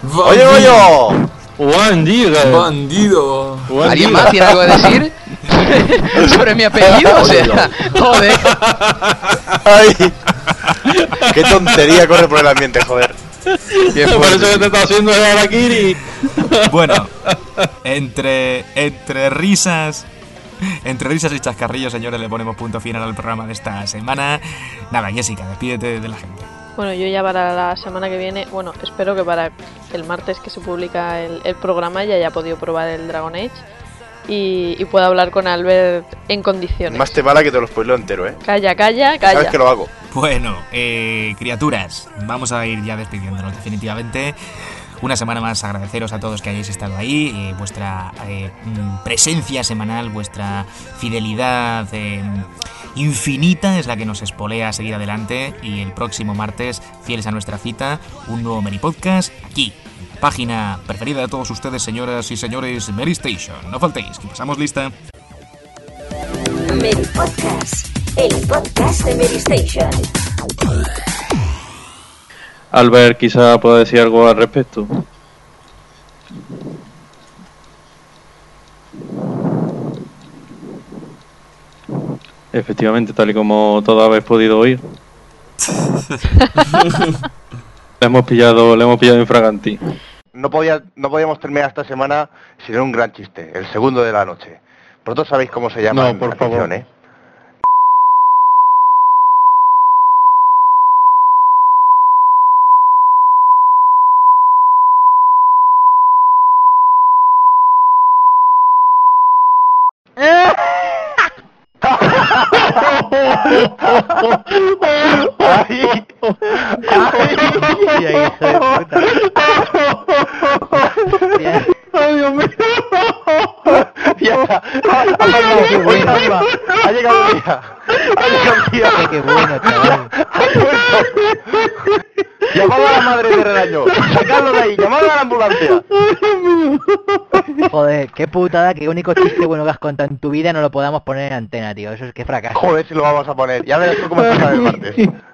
Bandido. ¿Alguien más tiene algo que decir sobre mi apellido? O sea, joder. Ay, qué tontería corre por el ambiente, joder. Por eso que te está haciendo el harakiri. Bueno, entre risas y chascarrillos, señores, le ponemos punto final al programa de esta semana. Nada, Jessica, despídete de la gente. Bueno, yo ya para la semana que viene, bueno, espero que para el martes que se publica el programa ya haya podido probar el Dragon Age y pueda hablar con Albert en condiciones. Más te vale que te lo spoileo entero, ¿eh? Calla. Sabes que lo hago. Bueno, criaturas, vamos a ir ya despidiéndonos definitivamente. Una semana más agradeceros a todos que hayáis estado ahí, vuestra presencia semanal, vuestra fidelidad infinita es la que nos espolea a seguir adelante, y el próximo martes, fieles a nuestra cita, un nuevo Meri Podcast aquí, en la página preferida de todos ustedes, señoras y señores, Meri Station. No faltéis, que pasamos lista. Meri Podcast, el podcast de Meri Station. Albert quizá pueda decir algo al respecto. Efectivamente, tal y como todos habéis podido oír. le hemos pillado infraganti. No podíamos terminar esta semana sin un gran chiste, el segundo de la noche. Vosotros sabéis cómo se llama No, por la favor. canción, ¿eh? ¡Ay, Dios mío! Ya está. Ha llegado el día. Qué bueno, chaval. Llamado a la madre de redaño. Sacadlo de ahí. Llamado a la ambulancia. Joder, qué putada que el único chiste bueno que has contado en tu vida no lo podamos poner en antena, tío. Eso es que fracaso. Joder, si lo vamos a poner. Ya verás tú cómo empezar el martes.